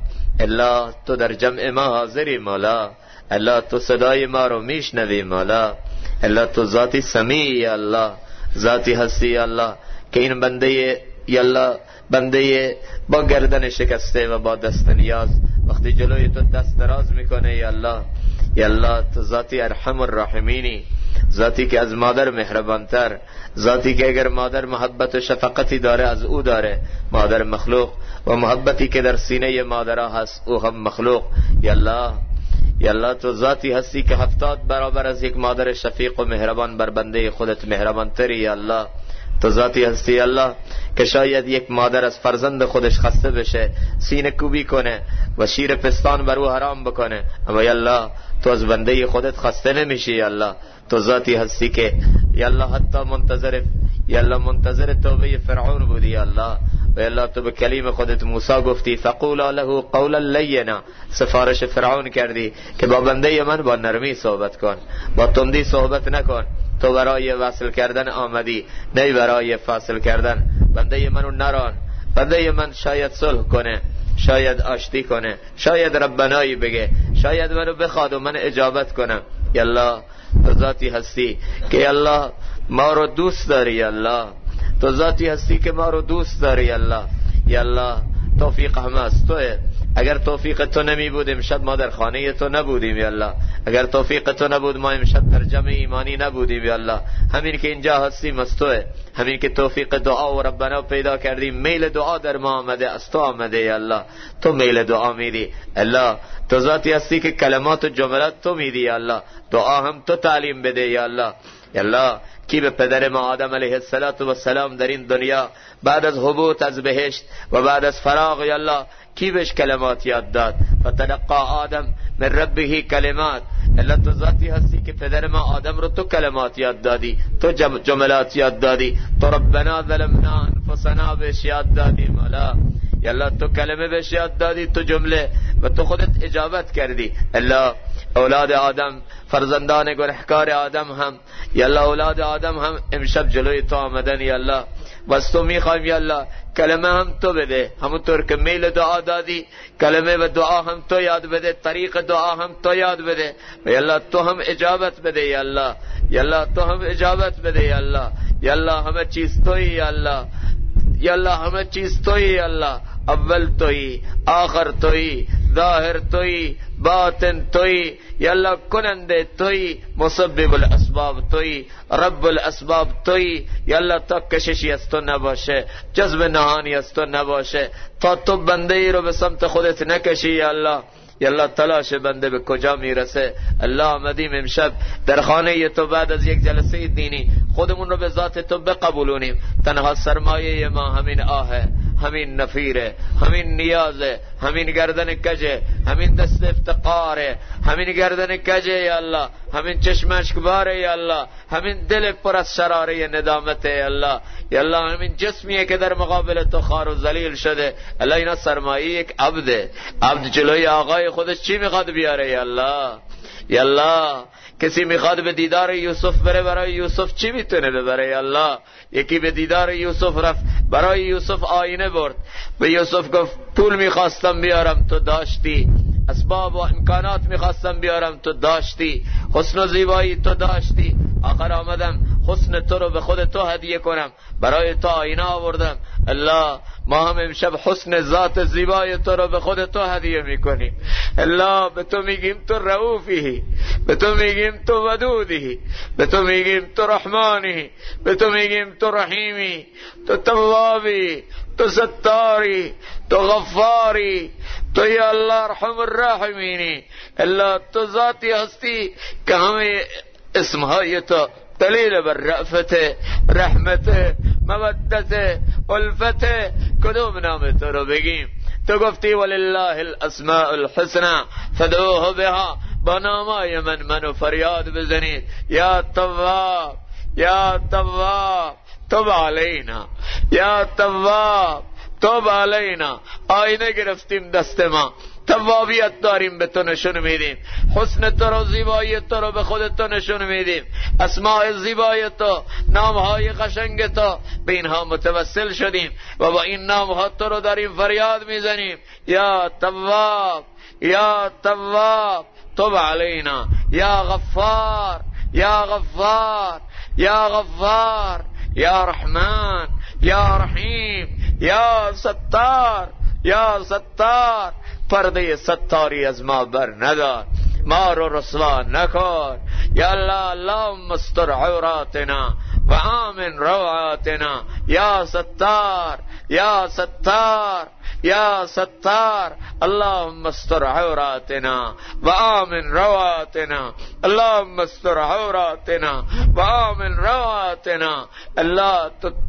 الله تو در جمع ما حاضری مولا. الله تو صدای ما رو میشنوی مولا. الله تو ذاتی سمیعی الله، ذاتی هستی الله که این بنده یالله، بنده با گردن شکسته و با دست نیاز وقتی جلوی تو دست دراز میکنه یالله تو ذاتی ارحم الراحمینی، ذاتی که از مادر مهربانتر، ذاتی که اگر مادر محبت و شفقتی داره از او داره، مادر مخلوق، و محبتی که در سینه مادرها هست او هم مخلوق. یالله تو ذاتی هستی که 70 برابر از یک مادر شفیق و مهربان بر بنده خودت مهربان تری. یالله تو ذاتی هستی الله که شاید یک مادر از فرزند خودش خسته بشه، سینه کوبی کنه و شیر پستان بر او حرام بکنه، اما یالله تو از بنده خودت خسته نمیشی. یالله تو ذاتی هستی که یالله حتی منتظر توبه فرعون بودی. یالله و الله تو به کلیم خودت موسی گفتی فقولا له قولا لینا، سفارش فرعون کردی که با بنده من با نرمی صحبت کن، با تندی صحبت نکن. تو برای وصل کردن آمدی، نه برای فاصل کردن. بنده منو نران، بنده من شاید صلح کنه، شاید آشتی کنه، شاید ربنایی بگه، شاید منو بخواد و من اجابت کنم. یا الله تو ذاتی هستی که یا الله ما رو دوست داری، یا الله تو ذاتی هستی که ما رو دوست داری، یا الله. یا الله توفیق همه از توه. اگر توفیق تو نمی بود امشب ما در خانه تو نبودیم، یا الله. اگر توفیق تو نبود ما امشب در جمع ایمانی نبودیم، یا الله. همین که اینجا هستیم از توه، همین که توفیق دعا و ربنا پیدا کردیم، میل دعا در ما آمده، از تو آمده، یا الله. تو میل دعا میدی الله. تو ذاتی هستی که کلمات و جملات تو میدی، یا الله. دعا هم تو تعلیم بده، یا الله. یا الله کی به پدر ما آدم علیه السلام در این دنیا بعد از هبوط از بهشت و بعد از فراغ، یا الله کی بهش کلمات یاد داد؟ فتلقى آدم من ربه کلمات. الله تو ذاتی هستی که پدر ما آدم رو تو کلمات یاد دادی، تو جملات یاد دادی، تو ربنا ظلمنا انفسنا بهش یاد دادی مولا. یا الله تو کلمه بهش یاد دادی، تو جمله، و تو خودت اجابت کردی. الله اولاد آدم، فرزندان گنهکار آدم هم، یا الله اولاد آدم هم امشب جلوی تو آمدن، یا الله. بس تو میخوایم یا الله کلمه هم تو بده، همونطور که میل دعا دادی کلمه و دعا هم تو یاد بده، طریق دعا هم تو یاد بده، و یا الله تو هم اجابت بده، یا الله. یا الله تو هم اجابت بده، یا الله. یا الله همه چیز تویی، یا الله. یا الله همه چیز تویی، یا الله. اول تویی، آخر تویی، ظاهر تویی، باطن تویی، یا الله کننده تویی، مسبب الاسباب تویی، رب الاسباب تویی. یا الله تا کششی از تو نباشه، جذب نهانی از تو نباشه، تا تو بنده ای رو به سمت خودت نکشی، یا الله. یا الله تلاش بنده به کجا میرسه؟ الله آمدیم امشب در خانه تو بعد از یک جلسه دینی خودمون رو به ذات تو بقبولونیم. تنها سرمایه ما همین آهه، همین نفیره، همین نیازه، همین گردن کجه، همین دست افتقاره، همین گردن کجه، یا الله. همین چشم اشکباره، یا الله. همین دل پر از شراره ندامته، یا الله. یا الله همین جسمیه که در مقابل تو خار و ذلیل شده. الله اینا سرمایه یک عبده. عبد جلوی آقای خودش چی میخواد بیاره، یا الله. یا الله کسی میخواد به دیدار یوسف بره، برای یوسف چی میتونه ببره، یا الله. یکی به دیدار یوسف رفت، برای یوسف آینه برد، به یوسف گفت پول میخواستم بیارم تو داشتی، اسباب و امکانات میخواستم بیارم تو داشتی، حسن و زیبایی تو داشتی، آخر آمدم حسن تو رو به خود تو هدیه کنم، برای تو آینه آوردم. الله ما هم امشب حسن ذات زیبای تو رو به خود تو هدیه میکنیم. الله به تو میگیم تو رؤوفی، به تو میگیم تو ودودی، به تو میگیم تو رحمانی، به تو میگیم تو رحیمی، تو توابی، تو ستاری، تو غفاری، تو یا الله ارحم الراحمینی. الله تو ذاتی هستی که همه اسمهای تو دلیل بر رأفت، رحمت، مودت، الفت، کدوم نام تو رو بگیم؟ تو گفتی ولله الاسماء الحسنى فدعوه بها، با نامای من فریاد بزنید. یا تواب، یا تواب توب علینا، یا تواب توب علینا. آینه گرفتیم دست ما، توابیت داریم به تو نشون میدیم، حسن تو رو، زیبایی تو رو به خودت تو نشون میدیم، اسماء زیبای تو، نامهای قشنگ تو، به اینها متوسل شدیم و با این نامها تو رو داریم فریاد میزنیم. یا تواب، یا تواب توب علینا، یا غفار، یا غفار، یا غفار، یا رحمان، یا رحیم، یا ستار، یا ستار. پرده ستاری از ما بر ندار، ما رو رسوا نکن. یا الله اللهم استر عوراتنا و آمن روعاتنا. یا ستار، یا ستار، یا ستار. اللهم استر عوراتنا و آمن روعاتنا، اللهم استر عوراتنا و آمن روعاتنا. الله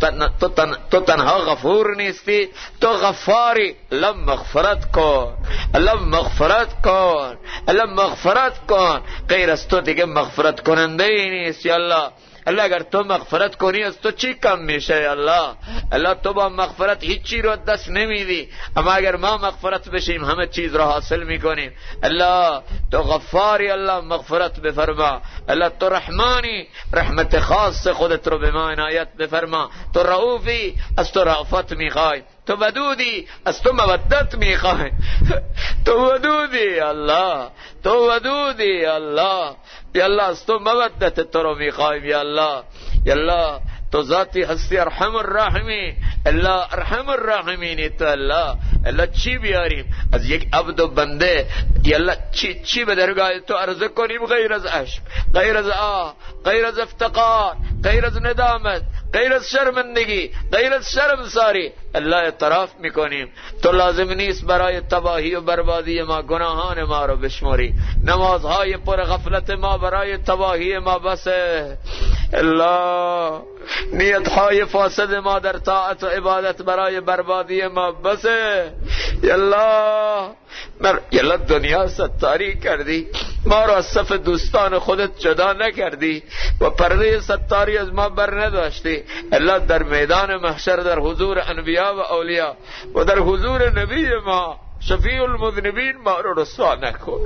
تو تنها غفور نیستی، تو غفاری. الله مغفرت کن، الله مغفرت کن، الله مغفرت کن. غیر از تو دیگه مغفرت کننده ای نیست. یا الله الله اگر تو مغفرت کنی از تو چی کم میشه؟ یا الله الله تو با مغفرت هیچی رو دست نمیدی، اما اگر ما مغفرت بشیم همه چیز را حاصل میکنیم. الله تو غفاری، الله مغفرت بفرما. الله تو رحمانی، رحمت خاص خودت رو به ما عنایت بفرما. تو رؤوفی، از تو رأفت میخوای. تو ودودی، از تو مودت میخوایم. تو ودودی الله، تو ودودی الله. یا الله از تو مودت تو رو میخوایم. یا الله، یا الله تو ذاتی هستی ارحم الراحمین. الله ارحم الراحمینی تو. الله الله چی بیاریم از یک عبد و بنده؟ یا الله چی به درگاه تو عرضه کنیم غیر از عشق، غیر از آه، غیر از افتقار، غیر از ندامت، غیر از شرمندگی، غیر از شرمساری؟ الله اعتراف میکنیم تو لازم نیست برای تباهی و بربادی ما گناهان ما رو بشماری. نمازهای پر غفلت ما برای تباهی ما بسه. الله نیتهای فاسد ما در طاعت و عبادت برای بربادی ما بسه. یالله یالله دنیا ستاری کردی، ما رو از صف دوستان خودت جدا نکردی و پرده ستاری از ما بر نداشتی. الله در میدان محشر در حضور انبیا و اولیاء و در حضور نبی ما شفیع المذنبین ما رو رسوا نکن.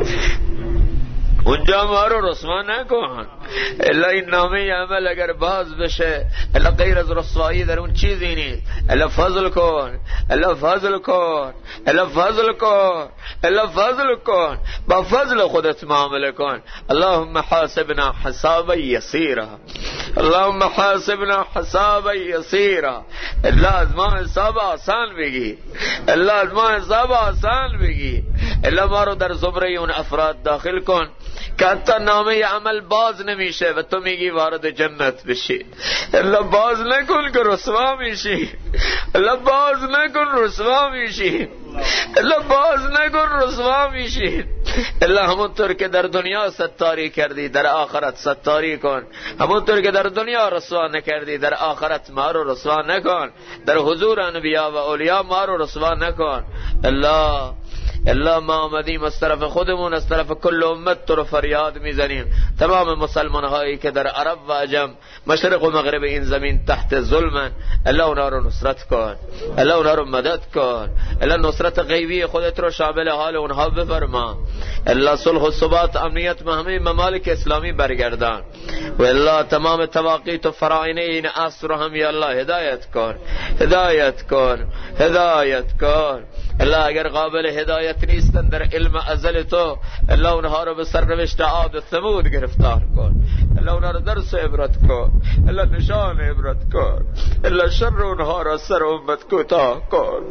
اونجا ما رو رسوا نکن. الا این نامه عمل اگر باز بشه، الا غیر از رسوایی در اون چیزی نیست. الا فضل کن، الا فضل کن، الا فضل کن، الا فضل کن. با فضل خودت معامله کن. اللهم حاسبنا حسابا یسیرا، اللهم حاسبنا حسابا یسیرا. الله از ما حساب آسان بگی، الله از ما حساب آسان بگی. الله ما رو در زمره اون افراد داخل کن که حتی نامه عمل باز نمیشه و تو میگی وارد جنت بشی. الله باز نکن که رسوا میشی، الله باز نکن رسوا میشی، الله باز نکن رسوا میشی. الله همونطور که در دنیا ستاری کردی در آخرت ستاری کن. همونطور که در دنیا رسوا نکردی در آخرت ما رو رسوا نکن. در حضور انبیا و اولیاء ما رو رسوا نکن. الله الله ما آمدیم از طرف خودمون، از طرف کل امت تو رو فریاد میزنیم. تمام مسلمان هایی که در عرب و عجم مشرق و مغرب این زمین تحت ظلمن، الله اونا رو نصرت کن، الله اونا رو مدد کن. الله نصرت غیبی خودت رو شامل حال اونها بفرما. الله صلح و ثبات امنیت به همه ممالک اسلامی برگردان. و الله تمام تواقیت و فرائنه این عصر رو هم یا الله هدایت کن، هدایت کن، هدایت کن. الله اگر قابل هدایت نیستن در علم ازل تو، الله اونها رو به سرنوشت عاد و ثمود گرفتار کن. الله اونها رو درس عبرت کن، الله نشان عبرت کن. الله شر اونها رو سر امت کوتاه کن.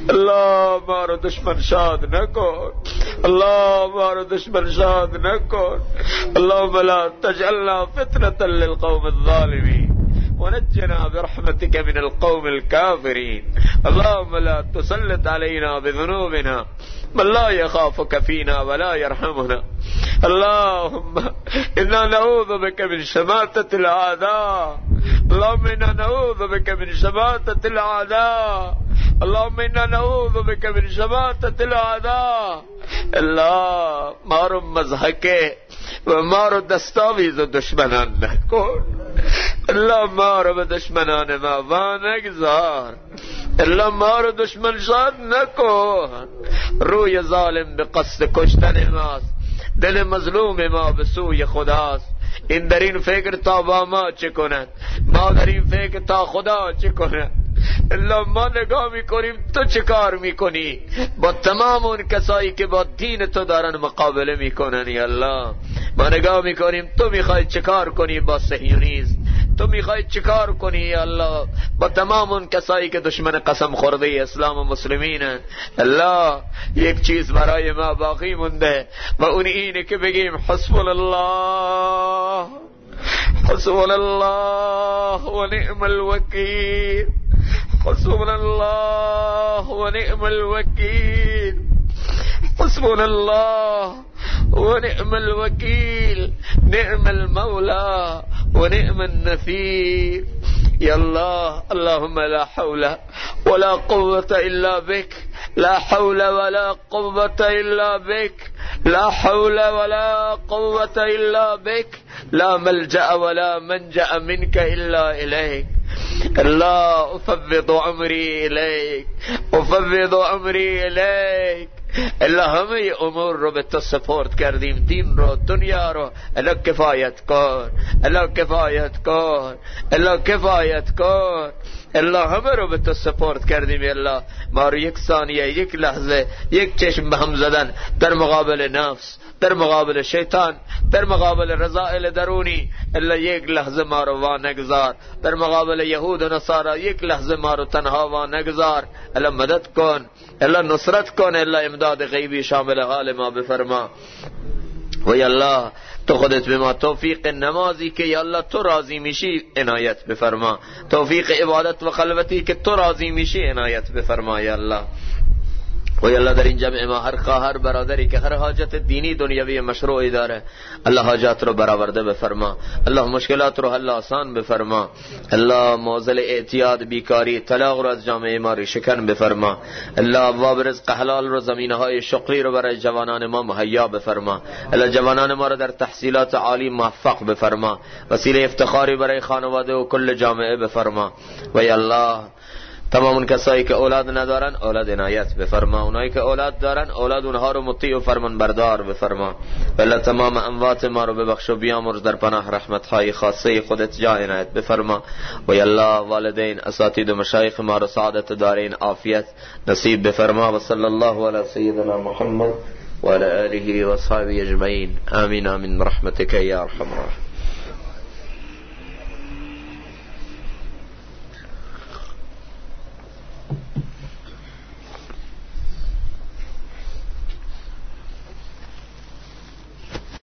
الله ما رو دشمن شاد نکن، الله ما رو دشمن شاد نکن. اللهم لا تجعلنا فتنة للقوم الظالمين ونجنا برحمتك من القوم الكافرين. اللهم لا تسلط علينا بذنوبنا من لا يخافك فينا ولا يرحمنا. اللهم إنا نعوذ بك من شماتة الأعداء، اللهم إنا نعوذ بك من شماتة الأعداء، اللهم إنا نعوذ بك من شماتة الأعداء. الله ما رو مضحکه و ما رو دستاویز و دشمنان نکن. الله ما رو به دشمنان ما وانگذار. الله ما رو دشمن شاد نکن. روی ظالم به قصد کشتن ماست، دل مظلوم ما به سوی خداست. این در این فکر تا با ما چه کند، ما در این فکر تا خدا چه کند. الله ما نگاه میکنیم تو چه کار میکنی با تمام اون کسایی که با دین تو دارن مقابله میکنن. یا الله ما نگاه میکنیم تو میخوای چه کار کنی با صهیونیسم، تو میخوای چه کار کنی یا الله با تمام اون کسایی که دشمن قسم خورده اسلام و مسلمینن. الله یک چیز برای ما باقی مونده و اون اینه که بگیم حسبنا الله، حسبنا الله و نعم الوکیل، حسبنا الله و نعم الوکیل، حسبنا الله و نعم الوکیل، نعم المولى و نعم النصير. يا الله اللهم لا حول ولا قوة إلا بك، لا حول ولا قوة إلا بك، لا حول ولا قوة إلا بك، لا ملجأ ولا منجأ منك إلا إليك. الله أفوض أمري إليك، أفوض أمري إليك. الله همه امور رو به تو سپرد کردیم، دین رو، دنیا رو. الله کفایت کن، الله کفایت کن، الله کفایت کن. الله همه رو به تو سپرد کردیم الله. ما رو یک ثانیه، یک لحظه، یک چشم به هم زدن در مقابل نفس، در مقابل شیطان، در مقابل رذائل درونی، الا یک لحظه ما رو وا نگذار. در مقابل یهود و نصارا یک لحظه ما رو تنها وا نگذار. الا مدد کن، الا نصرت کن، الا امداد غیبی شامل حال ما بفرما. و یا الله تو خودت به ما توفیق نمازی که یا الله تو راضی میشی عنایت بفرما، توفیق عبادت و خلوتی که تو راضی میشی عنایت بفرما یا الله. و یا الله در این جمع ما هر خواهر برادری که هر حاجت دینی دنیوی مشروعی داره، الله حاجات رو برآورده بفرما، الله مشکلات رو حل آسان بفرما، الله معضل اعتیاد، بیکاری، طلاق رو از جامعه ما ریشه‌کن بفرما، الله ابواب رزق حلال رو، زمینه‌های شغلی رو برای جوانان ما مهیا بفرما، الله جوانان ما رو در تحصیلات عالی موفق بفرما، وسیله افتخاری برای خانواده و کل جامعه بفرما. و یا الله تمام اون کسایی که اولاد ندارن اولاد عنایت بفرما، اونایی که اولاد دارن اولاد اونها رو مطیع و فرمان بردار بفرما. بله تمام اموات ما رو ببخش و بیامرز در پناه رحمت‌های خاصه خودت جا عنایت بفرما. و یا الله والدین، اساتید و مشایخ ما رو سعادت دارین، عافیت نصیب بفرما. و صلی الله علی سیدنا محمد و علی آله و اصحابه اجمعین. آمین آمین برحمتک یا ارحم الراحمین.